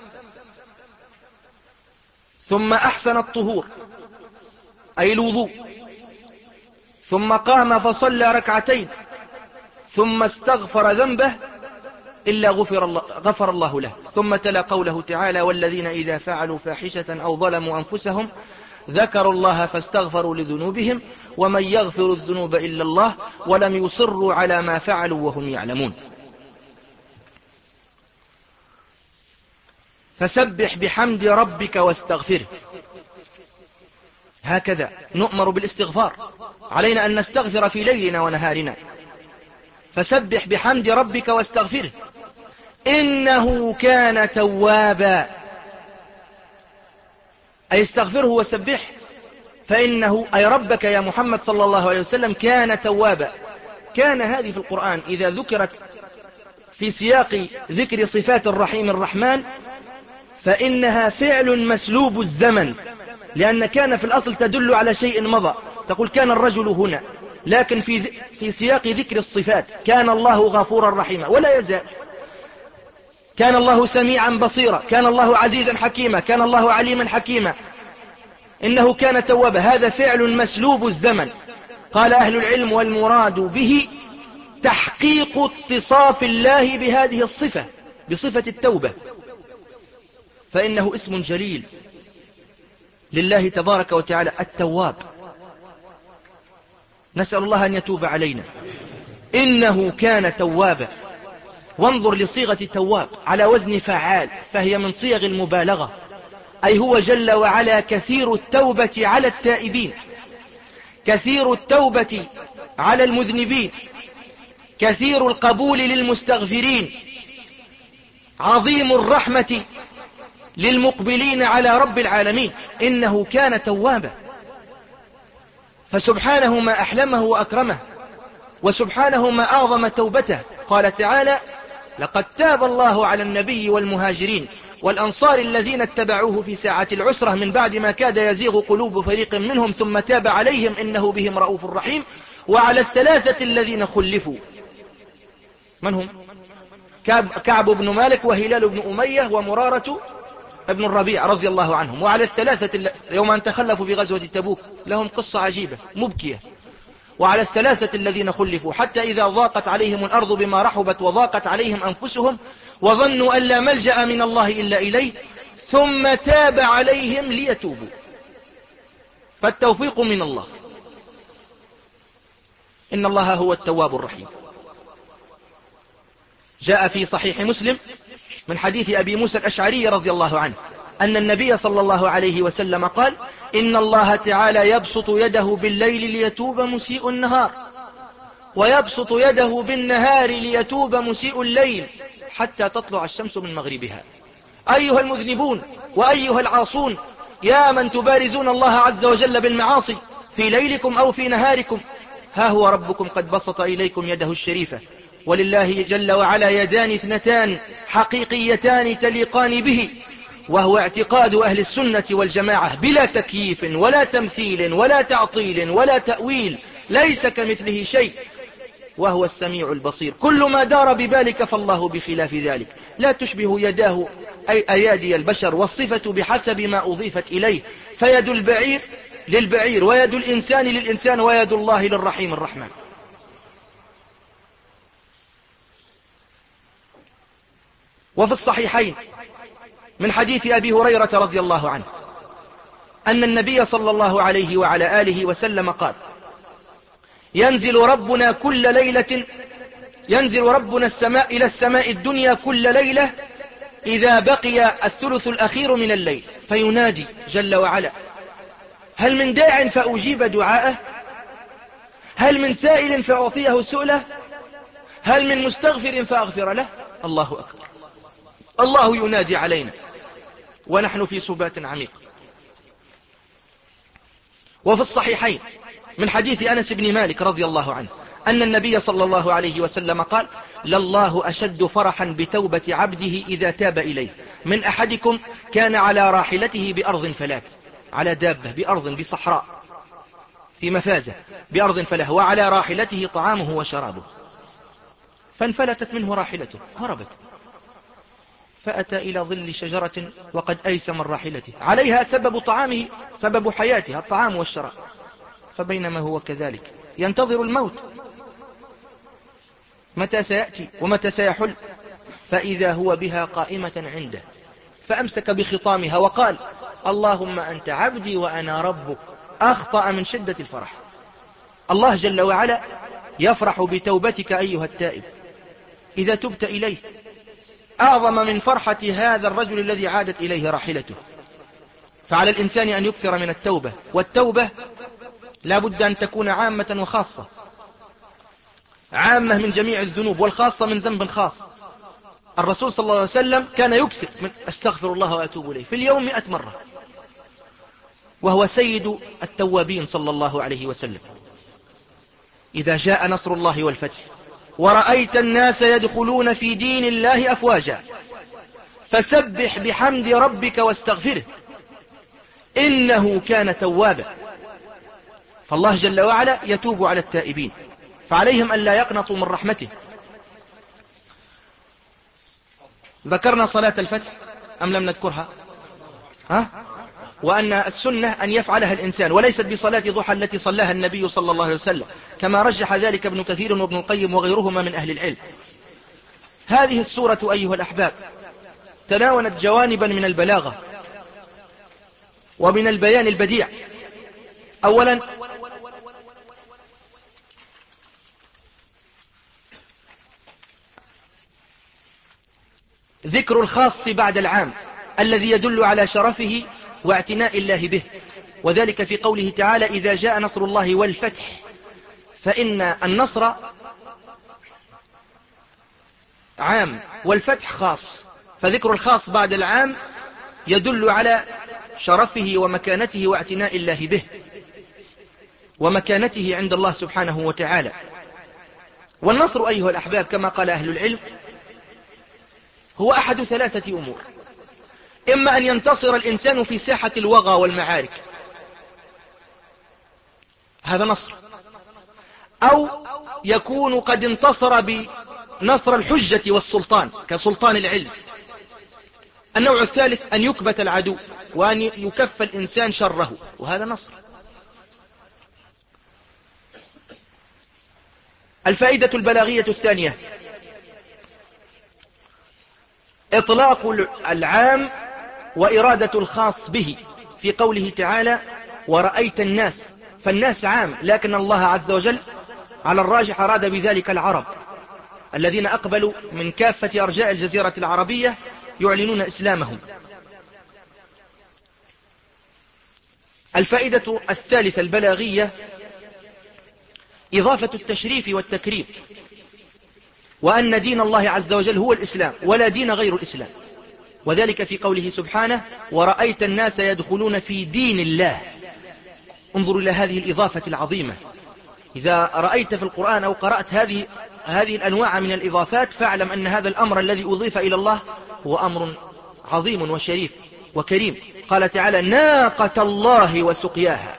ثم أحسن الطهور أي الوضوء ثم قام فصلى ركعتين ثم استغفر ذنبه إلا غفر الله, غفر الله له. ثم تلا قوله تعالى والذين إذا فعلوا فاحشة أو ظلموا أنفسهم ذكروا الله فاستغفروا لذنوبهم ومن يغفر الذنوب إلا الله ولم يصروا على ما فعلوا وهم يعلمون. فسبح بحمد ربك واستغفره. هكذا نؤمر بالاستغفار، علينا أن نستغفر في ليلنا ونهارنا. فسبح بحمد ربك واستغفره إنه كان توابا أي استغفره وسبحه، فإنه أي ربك يا محمد صلى الله عليه وسلم كان توابا. كان هذه في القرآن إذا ذكرت في سياق ذكر صفات الرحيم الرحمن فإنها فعل مسلوب الزمن، لأن كان في الأصل تدل على شيء مضى، تقول كان الرجل هنا، لكن في في سياق ذكر الصفات كان الله غفورا رحيما ولا يزال، كان الله سميعا بصيرا، كان الله عزيزا حكيما، كان الله عليما حكيما، إنه كان توابا. هذا فعل مسلوب الزمن. قال أهل العلم والمراد به تحقيق اتصاف الله بهذه الصفة، بصفة التوبة، فإنه اسم جليل لله تبارك وتعالى التواب. نسأل الله أن يتوب علينا. إنه كان توابا. وانظر لصيغة تواب على وزن فعال، فهي من صيغ المبالغة، أي هو جل وعلا كثير التوبة على التائبين، كثير التوبة على المذنبين، كثير القبول للمستغفرين، عظيم الرحمة للمقبلين على رب العالمين. إنه كان توابا. فسبحانه ما أحلمه وأكرمه، وسبحانه ما أعظم توبته. قال تعالى: لقد تاب الله على النبي والمهاجرين والأنصار الذين اتبعوه في ساعة العسرة من بعد ما كاد يزيغ قلوب فريق منهم ثم تاب عليهم إنه بهم رؤوف رحيم. وعلى الثلاثة الذين خلفوا، من هم؟ كعب, كعب بن مالك وهلال بن أمية ومرارة ابن الربيع رضي الله عنهم. وعلى الثلاثة يوم أن تخلفوا في غزوة تبوك لهم قصة عجيبة مبكية. وعلى الثلاثة الذين خلفوا حتى إذا ضاقت عليهم الأرض بما رحبت وضاقت عليهم أنفسهم وظنوا أن لا ملجأ من الله إلا إليه ثم تاب عليهم ليتوبوا. فالتوفيق من الله. إن الله هو التواب الرحيم. جاء في صحيح مسلم من حديث أبي موسى الأشعري رضي الله عنه أن النبي صلى الله عليه وسلم قال: إن الله تعالى يبسط يده بالليل ليتوب مسيء النهار، ويبسط يده بالنهار ليتوب مسيء الليل حتى تطلع الشمس من مغربها. أيها المذنبون وأيها العاصون، يا من تبارزون الله عز وجل بالمعاصي في ليلكم أو في نهاركم، ها هو ربكم قد بسط إليكم يده الشريفة. ولله جل وعلا يدان اثنتان حقيقيتان تليقان به، وهو اعتقاد أهل السنة والجماعة بلا تكييف ولا تمثيل ولا تعطيل ولا تأويل، ليس كمثله شيء وهو السميع البصير. كل ما دار ببالك فالله بخلاف ذلك، لا تشبه يداه أي أيادي البشر، والصفة بحسب ما أضيفت إليه، فيد البعير للبعير، ويد الإنسان للإنسان، ويد الله للرحيم الرحمن. وفي الصحيحين من حديث أبي هريرة رضي الله عنه أن النبي صلى الله عليه وعلى آله وسلم قال: ينزل ربنا كل ليلة ينزل ربنا السماء إلى السماء الدنيا كل ليلة إذا بقي الثلث الأخير من الليل، فينادي جل وعلا: هل من داع فأجيب دعاءه؟ هل من سائل فأعطيه سؤله؟ هل من مستغفر فأغفر له؟ الله أكبر. الله ينادي علينا ونحن في سبات عميق. وفي الصحيحين من حديث أنس بن مالك رضي الله عنه أن النبي صلى الله عليه وسلم قال: لله أشد فرحا بتوبة عبده إذا تاب إليه من أحدكم كان على راحلته بأرض فلات، على دابة بأرض بصحراء في مفازة بأرض فله، وعلى راحلته طعامه وشرابه، فانفلتت منه راحلته هربت، فأتى إلى ظل شجرة وقد أيس من راحلته، عليها سبب طعامه سبب حياته الطعام والشراب، فبينما هو كذلك ينتظر الموت متى سيأتي ومتى سيحل، فإذا هو بها قائمة عنده، فأمسك بخطامها وقال: اللهم أنت عبدي وأنا ربك. أخطأ من شدة الفرح. الله جل وعلا يفرح بتوبتك أيها التائب إذا تبت إليه، أعظم من فرحة هذا الرجل الذي عادت إليه راحلته. فعلى الإنسان أن يكثر من التوبة، والتوبة لا بد أن تكون عامة وخاصة، عامة من جميع الذنوب والخاصة من ذنب خاص. الرسول صلى الله عليه وسلم كان يكثر من أستغفر الله وأتوب إليه في اليوم مئة مرة، وهو سيد التوابين صلى الله عليه وسلم: إذا جاء نصر الله والفتح ورأيت الناس يدخلون في دين الله أفواجا فسبح بحمد ربك واستغفره إنه كان توابا. فالله جل وعلا يتوب على التائبين، فعليهم أن لا يقنطوا من رحمته. ذكرنا صلاة الفتح أم لم نذكرها؟ ها؟ وأن السنة أن يفعلها الإنسان، وليست بصلاة ضحى التي صلاها النبي صلى الله عليه وسلم، كما رجح ذلك ابن كثير وابن القيم وغيرهما من أهل العلم. هذه السورة أيها الأحباب تناولت جوانبا من البلاغة ومن البيان البديع. أولا، ذكر الخاص بعد العام الذي يدل على شرفه واعتناء الله به، وذلك في قوله تعالى: إذا جاء نصر الله والفتح، فإن النصر عام والفتح خاص، فذكر الخاص بعد العام يدل على شرفه ومكانته واعتناء الله به ومكانته عند الله سبحانه وتعالى. والنصر أيها الأحباب كما قال أهل العلم هو أحد ثلاثة أمور: إما أن ينتصر الإنسان في ساحة الوغى والمعارك، هذا نصر، أو يكون قد انتصر بنصر الحجة والسلطان كسلطان العلم. النوع الثالث أن يكبت العدو وأن يكف الإنسان شره، وهذا نصر. الفائدة البلاغية الثانية: إطلاق العام وإرادة الخاص به في قوله تعالى: ورأيت الناس، فالناس عام، لكن الله عز وجل على الراجح أراد بذلك العرب الذين أقبلوا من كافة أرجاء الجزيرة العربية يعلنون إسلامهم. الفائدة الثالثة البلاغية: إضافة التشريف والتكريم، وأن دين الله عز وجل هو الإسلام ولا دين غير الإسلام، وذلك في قوله سبحانه: ورأيت الناس يدخلون في دين الله. انظروا إلى هذه الإضافة العظيمة. إذا رأيت في القرآن أو قرأت هذه هذه الأنواع من الإضافات فاعلم أن هذا الأمر الذي أضيف إلى الله هو أمر عظيم وشريف وكريم. قال تعالى: ناقة الله وسقياها،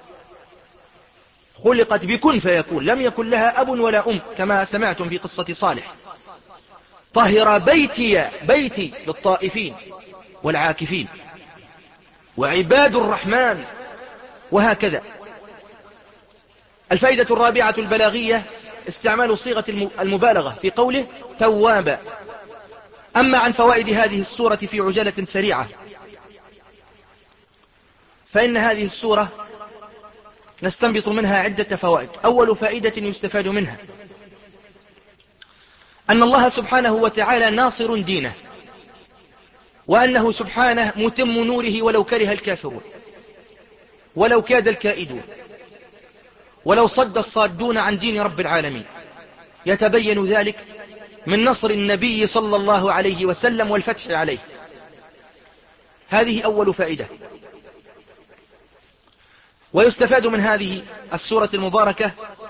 خلقت بكن فيكون، لم يكن لها أب ولا أم كما سمعتم في قصة صالح. طهر بيتي، بيتي للطائفين والعاكفين وعباد الرحمن، وهكذا. الفائدة الرابعة البلاغية: استعمال صيغة المبالغة في قوله توابا. أما عن فوائد هذه السورة في عجالة سريعة، فإن هذه السورة نستنبط منها عدة فوائد. أول فائدة يستفاد منها أن الله سبحانه وتعالى ناصر دينه، وأنه سبحانه متم نوره ولو كره الكافرون، ولو كاد الكائدون، ولو صد الصادون عن دين رب العالمين. يتبين ذلك من نصر النبي صلى الله عليه وسلم والفتح عليه. هذه أول فائدة. ويستفاد من هذه السورة المباركة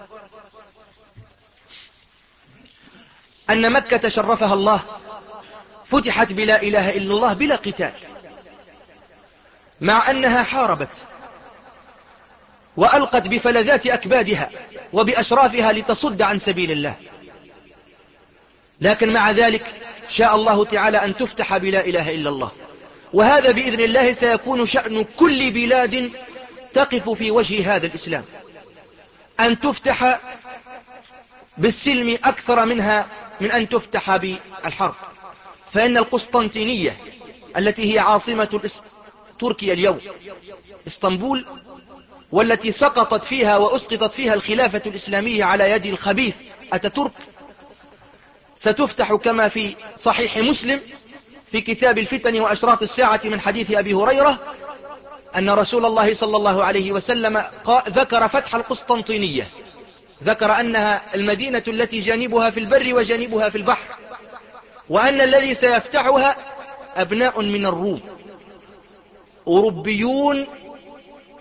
أن مكة شرفها الله فتحت بلا إله إلا الله بلا قتال، مع أنها حاربت وألقت بفلذات أكبادها وبأشرافها لتصد عن سبيل الله، لكن مع ذلك شاء الله تعالى أن تفتح بلا إله إلا الله. وهذا بإذن الله سيكون شأن كل بلاد تقف في وجه هذا الإسلام، أن تفتح بالسلم أكثر منها من أن تفتح بالحرب. فإن القسطنطينية التي هي عاصمة تركيا اليوم، اسطنبول، والتي سقطت فيها وأسقطت فيها الخلافة الإسلامية على يد الخبيث أتاتورك، ستفتح كما في صحيح مسلم في كتاب الفتن وأشراط الساعة من حديث أبي هريرة أن رسول الله صلى الله عليه وسلم ذكر فتح القسطنطينية، ذكر أنها المدينة التي جانبها في البر وجانبها في البحر، وأن الذي سيفتحها أبناء من الروم، أوروبيون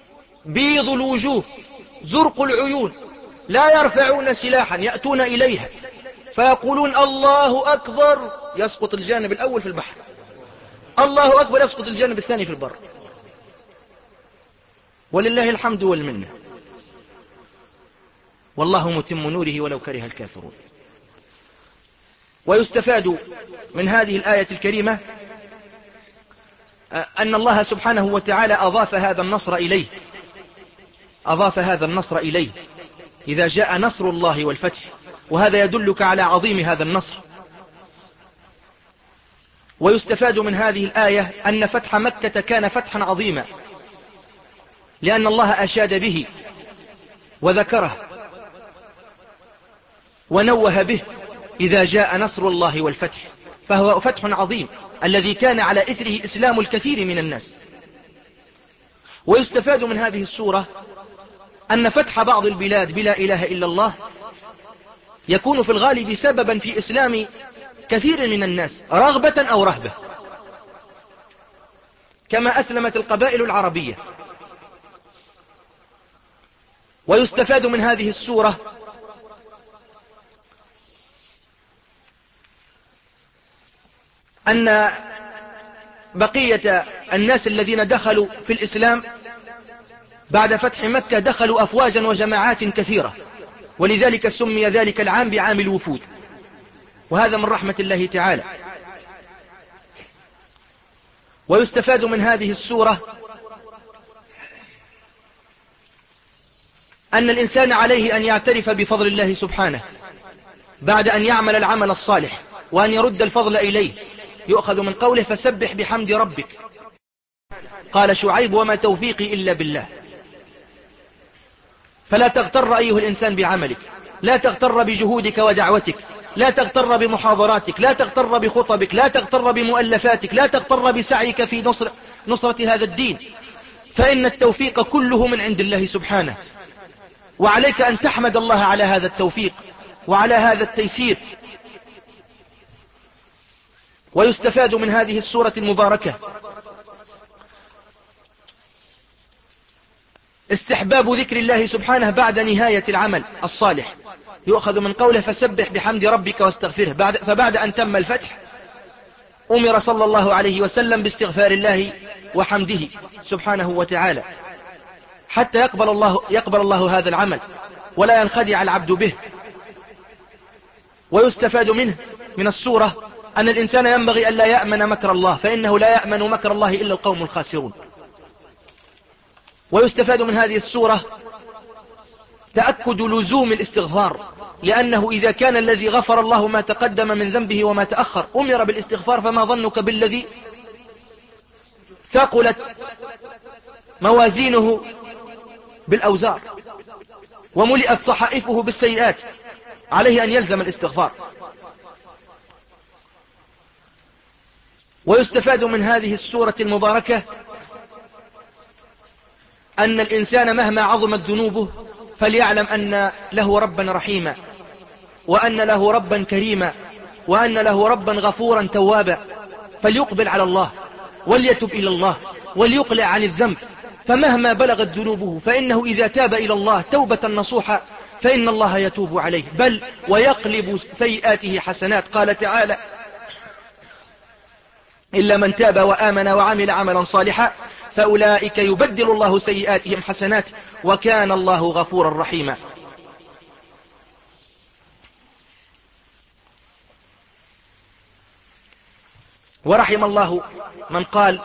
بيض الوجوه زرق العيون لا يرفعون سلاحا يأتون إليها فيقولون الله أكبر، يسقط الجانب الأول في البحر، الله أكبر يسقط الجانب الثاني في البر، ولله الحمد والمنة، والله متم نوره ولو كره الكافرون. ويستفاد من هذه الآية الكريمة أن الله سبحانه وتعالى أضاف هذا النصر إليه، أضاف هذا النصر إليه إذا جاء نصر الله والفتح، وهذا يدلك على عظيم هذا النصر. ويستفاد من هذه الآية أن فتح مكة كان فتحا عظيما، لأن الله أشاد به وذكره ونوه به إذا جاء نصر الله والفتح، فهو فتح عظيم الذي كان على إثره إسلام الكثير من الناس. ويستفاد من هذه السورة أن فتح بعض البلاد بلا إله إلا الله يكون في الغالب سببا في إسلام كثير من الناس رغبة أو رهبة، كما أسلمت القبائل العربية. ويستفاد من هذه السورة أن بقية الناس الذين دخلوا في الإسلام بعد فتح مكة دخلوا أفواجا وجماعات كثيرة، ولذلك سمي ذلك العام بعام الوفود، وهذا من رحمة الله تعالى. ويستفاد من هذه السورة أن الإنسان عليه أن يعترف بفضل الله سبحانه بعد أن يعمل العمل الصالح، وأن يرد الفضل إليه. يؤخذ من قوله فسبح بحمد ربك. قال شعيب وما توفيقي إلا بالله. فلا تغتر أيها الإنسان بعملك، لا تغتر بجهودك ودعوتك، لا تغتر بمحاضراتك، لا تغتر بخطبك، لا تغتر بمؤلفاتك، لا تغتر بسعيك في نصر نصرة هذا الدين، فإن التوفيق كله من عند الله سبحانه، وعليك أن تحمد الله على هذا التوفيق وعلى هذا التيسير. ويستفاد من هذه السورة المباركة استحباب ذكر الله سبحانه بعد نهاية العمل الصالح. يؤخذ من قوله فسبح بحمد ربك واستغفره، بعد فبعد أن تم الفتح أمر صلى الله عليه وسلم باستغفار الله وحمده سبحانه وتعالى حتى يقبل الله, يقبل الله هذا العمل ولا ينخدع العبد به. ويستفاد منه من السورة أن الإنسان ينبغي أن لا يأمن مكر الله، فإنه لا يأمن مكر الله إلا القوم الخاسرون. ويستفاد من هذه السورة تأكد لزوم الاستغفار، لأنه إذا كان الذي غفر الله ما تقدم من ذنبه وما تأخر أمر بالاستغفار، فما ظنك بالذي ثقلت موازينه بالأوزار وملئت صحائفه بالسيئات، عليه أن يلزم الاستغفار. ويستفاد من هذه السورة المباركة أن الإنسان مهما عظمت ذنوبه فليعلم أن له ربا رحيما، وأن له ربا كريما، وأن له ربا غفورا توابا، فليقبل على الله وليتب إلى الله وليقلع عن الذنب، فمهما بلغت ذنوبه فإنه إذا تاب إلى الله توبة نصوحا فإن الله يتوب عليه، بل ويقلب سيئاته حسنات. قال تعالى إلا من تاب وآمن وعمل عملا صالحا فأولئك يبدل الله سيئاتهم حسنات وكان الله غفورا رحيما. ورحم الله من قال،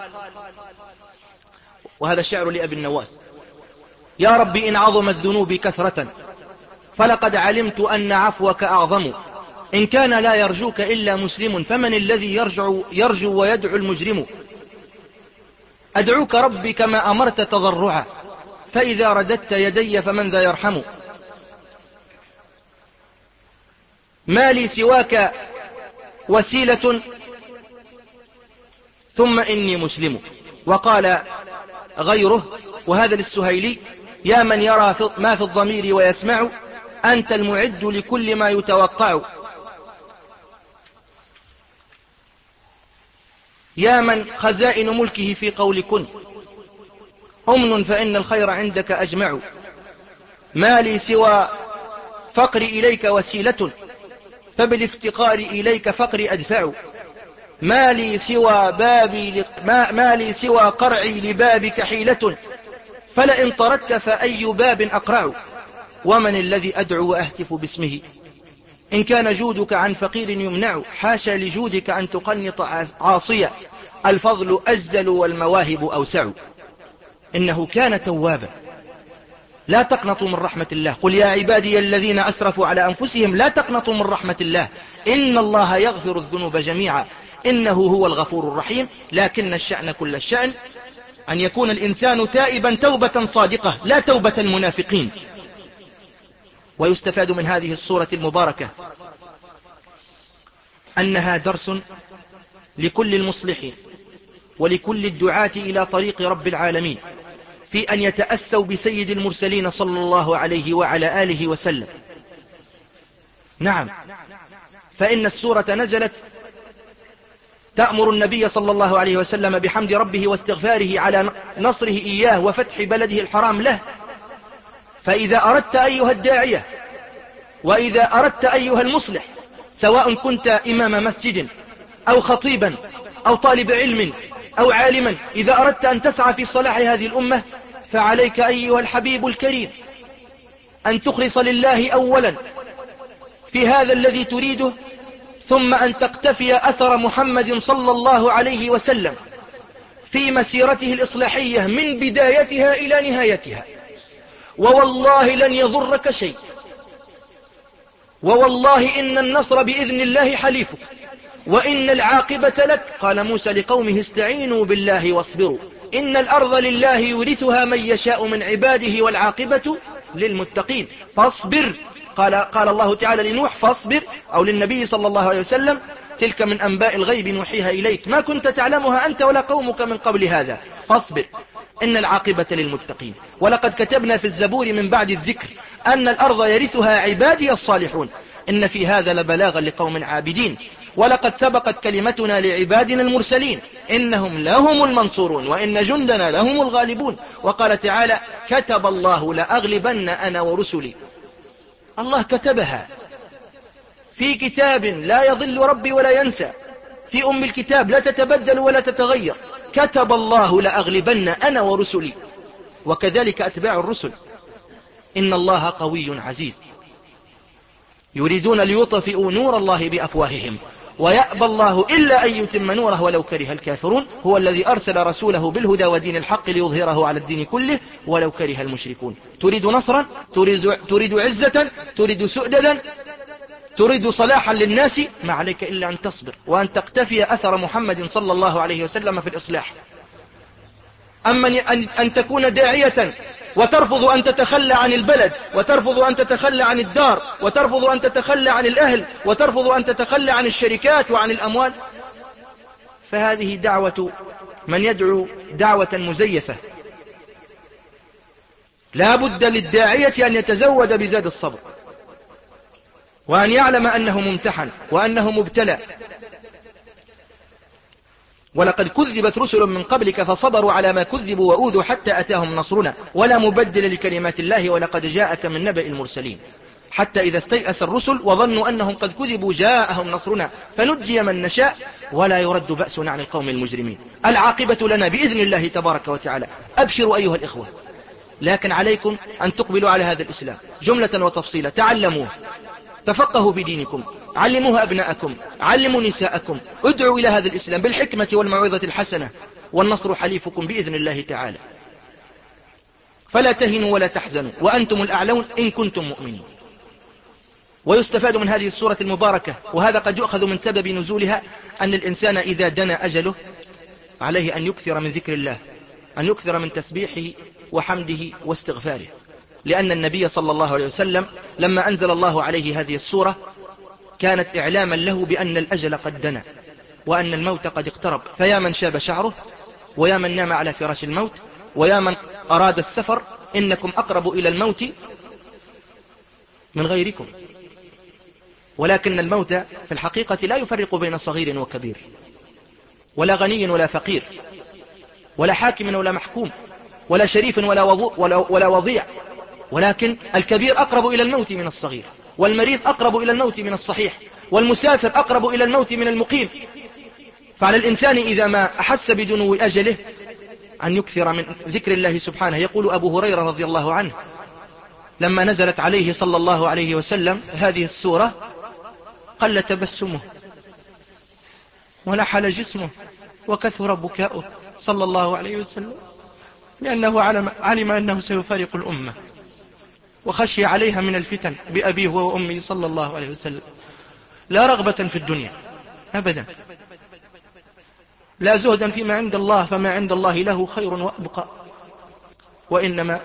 وهذا الشعر لأبي النواس: يا رب إن عظمت ذنوبي كثرة فلقد علمت أن عفوك أعظم، إن كان لا يرجوك إلا مسلم فمن الذي يرجع يرجو ويدعو المجرم. أدعوك ربي كما أمرت تضرعا فإذا رددت يدي فمن ذا يرحم. ما لي سواك وسيلة ثم إني مسلم. وقال غيره وهذا للسهيلي: يا من يرى ما في الضمير ويسمع أنت المعد لكل ما يتوقع، يا من خزائن ملكه في قول كن أمن فإن الخير عندك أجمع، ما لي سوى فقري إليك وسيلة، فبالافتقار إليك فقري أدفع، ما لي سوى بابي ما, ما لي سوى قرعي لبابك حيلة، فلئن طردت فأي باب أقرع، ومن الذي أدعو وأهتف باسمه، إن كان جودك عن فقير يمنع، حاشا لجودك أن تقنط عاصيا، الفضل أجزل والمواهب أوسع، إنه كان توابا. لا تقنطوا من رحمة الله، قل يا عبادي الذين أسرفوا على أنفسهم لا تقنطوا من رحمة الله، إن الله يغفر الذنوب جميعا إنه هو الغفور الرحيم، لكن الشأن كل الشأن أن يكون الإنسان تائبا توبة صادقة لا توبة المنافقين. ويستفاد من هذه السورة المباركة أنها درس لكل المصلحين ولكل الدعاة إلى طريق رب العالمين في أن يتأسوا بسيد المرسلين صلى الله عليه وعلى آله وسلم. نعم، فإن السورة نزلت تأمر النبي صلى الله عليه وسلم بحمد ربه واستغفاره على نصره إياه وفتح بلده الحرام له. فإذا أردت أيها الداعية وإذا أردت أيها المصلح، سواء كنت إمام مسجد أو خطيبا أو طالب علم أو عالما، إذا أردت أن تسعى في صلاح هذه الأمة فعليك أيها الحبيب الكريم أن تخلص لله أولا في هذا الذي تريده، ثم أن تقتفي أثر محمد صلى الله عليه وسلم في مسيرته الإصلاحية من بدايتها إلى نهايتها. ووالله لن يضرك شيء، ووالله إن النصر بإذن الله حليفك، وإن العاقبة لك. قال موسى لقومه استعينوا بالله واصبروا إن الأرض لله يورثها من يشاء من عباده والعاقبة للمتقين فاصبر. قال, قال الله تعالى لنوح فاصبر، أو للنبي صلى الله عليه وسلم تلك من أنباء الغيب نوحيها إليك ما كنت تعلمها أنت ولا قومك من قبل هذا فاصبر إن العاقبة للمتقين. ولقد كتبنا في الزبور من بعد الذكر أن الأرض يرثها عبادي الصالحون إن في هذا لبلاغا لقوم عابدين. ولقد سبقت كلمتنا لعبادنا المرسلين إنهم لهم المنصورون وإن جندنا لهم الغالبون. وقال تعالى كتب الله لأغلبن أنا ورسلي. الله كتبها في كتاب لا يضل ربي ولا ينسى، في أم الكتاب لا تتبدل ولا تتغير. كتب الله لأغلبن أنا ورسلي، وكذلك أتباع الرسل. إن الله قوي عزيز يريدون ليطفئوا نور الله بأفواههم ويأبى الله إلا أن يتم نوره ولو كره الكافرون. هو الذي أرسل رسوله بالهدى ودين الحق ليظهره على الدين كله ولو كره المشركون. تريد نصرا، تريد, تريد عزة، تريد سؤددا، تريد صلاحا للناس، ما عليك إلا أن تصبر وأن تقتفي أثر محمد صلى الله عليه وسلم في الإصلاح. أما أن تكون داعية وترفض أن تتخلى عن البلد، وترفض أن تتخلى عن الدار، وترفض أن تتخلى عن الأهل، وترفض أن تتخلى عن الشركات وعن الأموال، فهذه دعوة من يدعو دعوة مزيفة. لا بد للداعية أن يتزود بزاد الصبر، وأن يعلم أنه ممتحن وأنه مبتلى. ولقد كذبت رسل من قبلك فصبروا على ما كذبوا وأوذوا حتى أتاهم نصرنا ولا مبدل لكلمات الله ولقد جاءك من نبأ المرسلين. حتى إذا استيأس الرسل وظنوا أنهم قد كذبوا جاءهم نصرنا فنجي من نشاء ولا يرد بأسنا عن القوم المجرمين. العاقبة لنا بإذن الله تبارك وتعالى. أبشروا أيها الإخوة، لكن عليكم أن تقبلوا على هذا الإسلام جملة وتفصيلا. تعلموه، تفقهوا بدينكم، علموه أبناءكم، علموا نساءكم، ادعوا إلى هذا الإسلام بالحكمة والموعظة الحسنة، والنصر حليفكم بإذن الله تعالى. فلا تهنوا ولا تحزنوا وأنتم الأعلون إن كنتم مؤمنين. ويستفاد من هذه السورة المباركة، وهذا قد يؤخذ من سبب نزولها، أن الإنسان إذا دنا أجله عليه أن يكثر من ذكر الله، أن يكثر من تسبيحه وحمده واستغفاره. لأن النبي صلى الله عليه وسلم لما أنزل الله عليه هذه السورة كانت إعلاما له بأن الأجل قد دنا وأن الموت قد اقترب. فيا من شاب شعره، ويا من نام على فراش الموت، ويا من أراد السفر، إنكم أقرب إلى الموت من غيركم. ولكن الموت في الحقيقة لا يفرق بين صغير وكبير، ولا غني ولا فقير، ولا حاكم ولا محكوم. ولا شريف ولا, وضو ولا, ولا وضيع، ولكن الكبير أقرب إلى الموت من الصغير، والمريض أقرب إلى الموت من الصحيح، والمسافر أقرب إلى الموت من المقيم. فعلى الإنسان إذا ما أحس بدنو أجله أن يكثر من ذكر الله سبحانه. يقول أبو هريرة رضي الله عنه لما نزلت عليه صلى الله عليه وسلم هذه السورة قل تبسمه ونحل جسمه وكثر بكاؤه صلى الله عليه وسلم، لأنه علم, علم أنه سيفارق الأمة، وخشي عليها من الفتن بأبيه وأمه صلى الله عليه وسلم. لا رغبة في الدنيا أبدا، لا زهدا فيما عند الله، فما عند الله له خير وأبقى، وإنما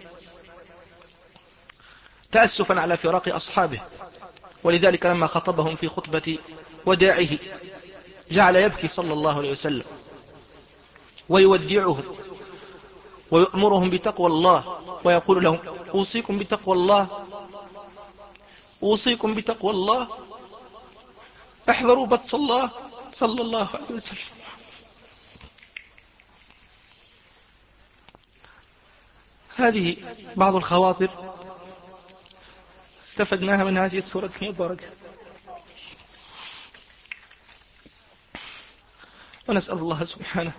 تأسفا على فراق أصحابه. ولذلك لما خطبهم في خطبة وداعه جعل يبكي صلى الله عليه وسلم ويودعهم ويأمرهم بتقوى الله، ويقول لهم أوصيكم بتقوى الله، أوصيكم بتقوى الله، احذروا بطش الله صلى الله عليه وسلم. هذه بعض الخواطر استفدناها من هذه السورة المباركة، ونسأل الله سبحانه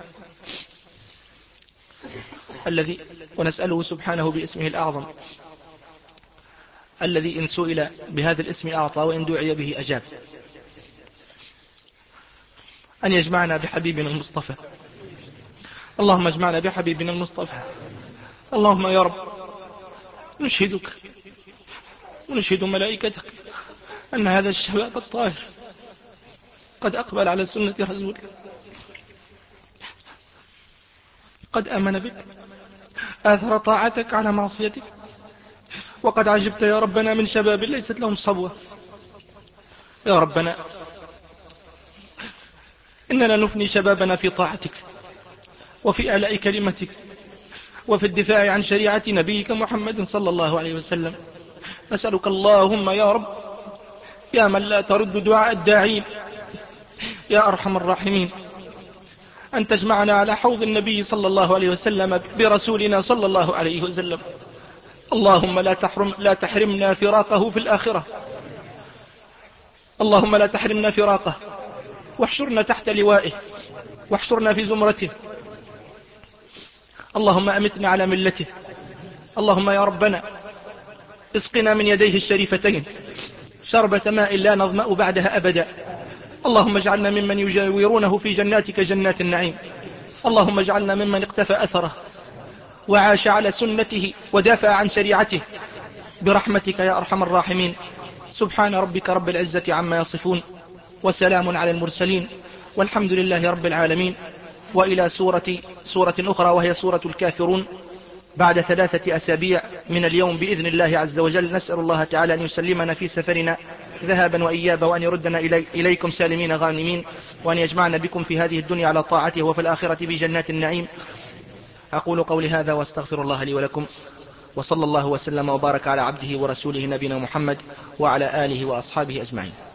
الذي ونسأله سبحانه باسمه الأعظم الذي إن سئل بهذا الاسم أعطى وإن دعي به أجاب، أن يجمعنا بحبيبنا المصطفى. اللهم اجمعنا بحبيبنا المصطفى. اللهم يا رب نشهدك ونشهد ملائكتك أن هذا الشباب الطاهر قد أقبل على سنة رسولك، قد آمن بك، آثر طاعتك على معصيتك، وقد عجبت يا ربنا من شباب ليست لهم صبوة. يا ربنا إننا نفني شبابنا في طاعتك وفي آلاء كلمتك وفي الدفاع عن شريعة نبيك محمد صلى الله عليه وسلم. نسألك اللهم يا رب يا من لا ترد دعاء الداعين يا أرحم الراحمين أن تجمعنا على حوض النبي صلى الله عليه وسلم برسولنا صلى الله عليه وسلم. اللهم لا تحرم لا تحرمنا فراقه في الآخرة، اللهم لا تحرمنا فراقه، واحشرنا تحت لوائه، واحشرنا في زمرته. اللهم أمتنا على ملته. اللهم يا ربنا اسقنا من يديه الشريفتين شربة ماء لا نظمأ بعدها أبدا. اللهم اجعلنا ممن يجاورونه في جناتك جنات النعيم. اللهم اجعلنا ممن اقتفى أثره وعاش على سنته ودافع عن شريعته برحمتك يا أرحم الراحمين. سبحان ربك رب العزة عما يصفون، وسلام على المرسلين، والحمد لله رب العالمين. وإلى سورة, سورة أخرى وهي سورة الكافرون بعد ثلاثة أسابيع من اليوم بإذن الله عز وجل. نسأل الله تعالى أن يسلمنا في سفرنا ذهابا وإيابا، وأن يردنا إلي إليكم سالمين غانمين، وأن يجمعنا بكم في هذه الدنيا على طاعته وفي الآخرة بجنات النعيم. أقول قولي هذا واستغفر الله لي ولكم، وصلى الله وسلم وبارك على عبده ورسوله نبينا محمد وعلى آله وأصحابه أجمعين.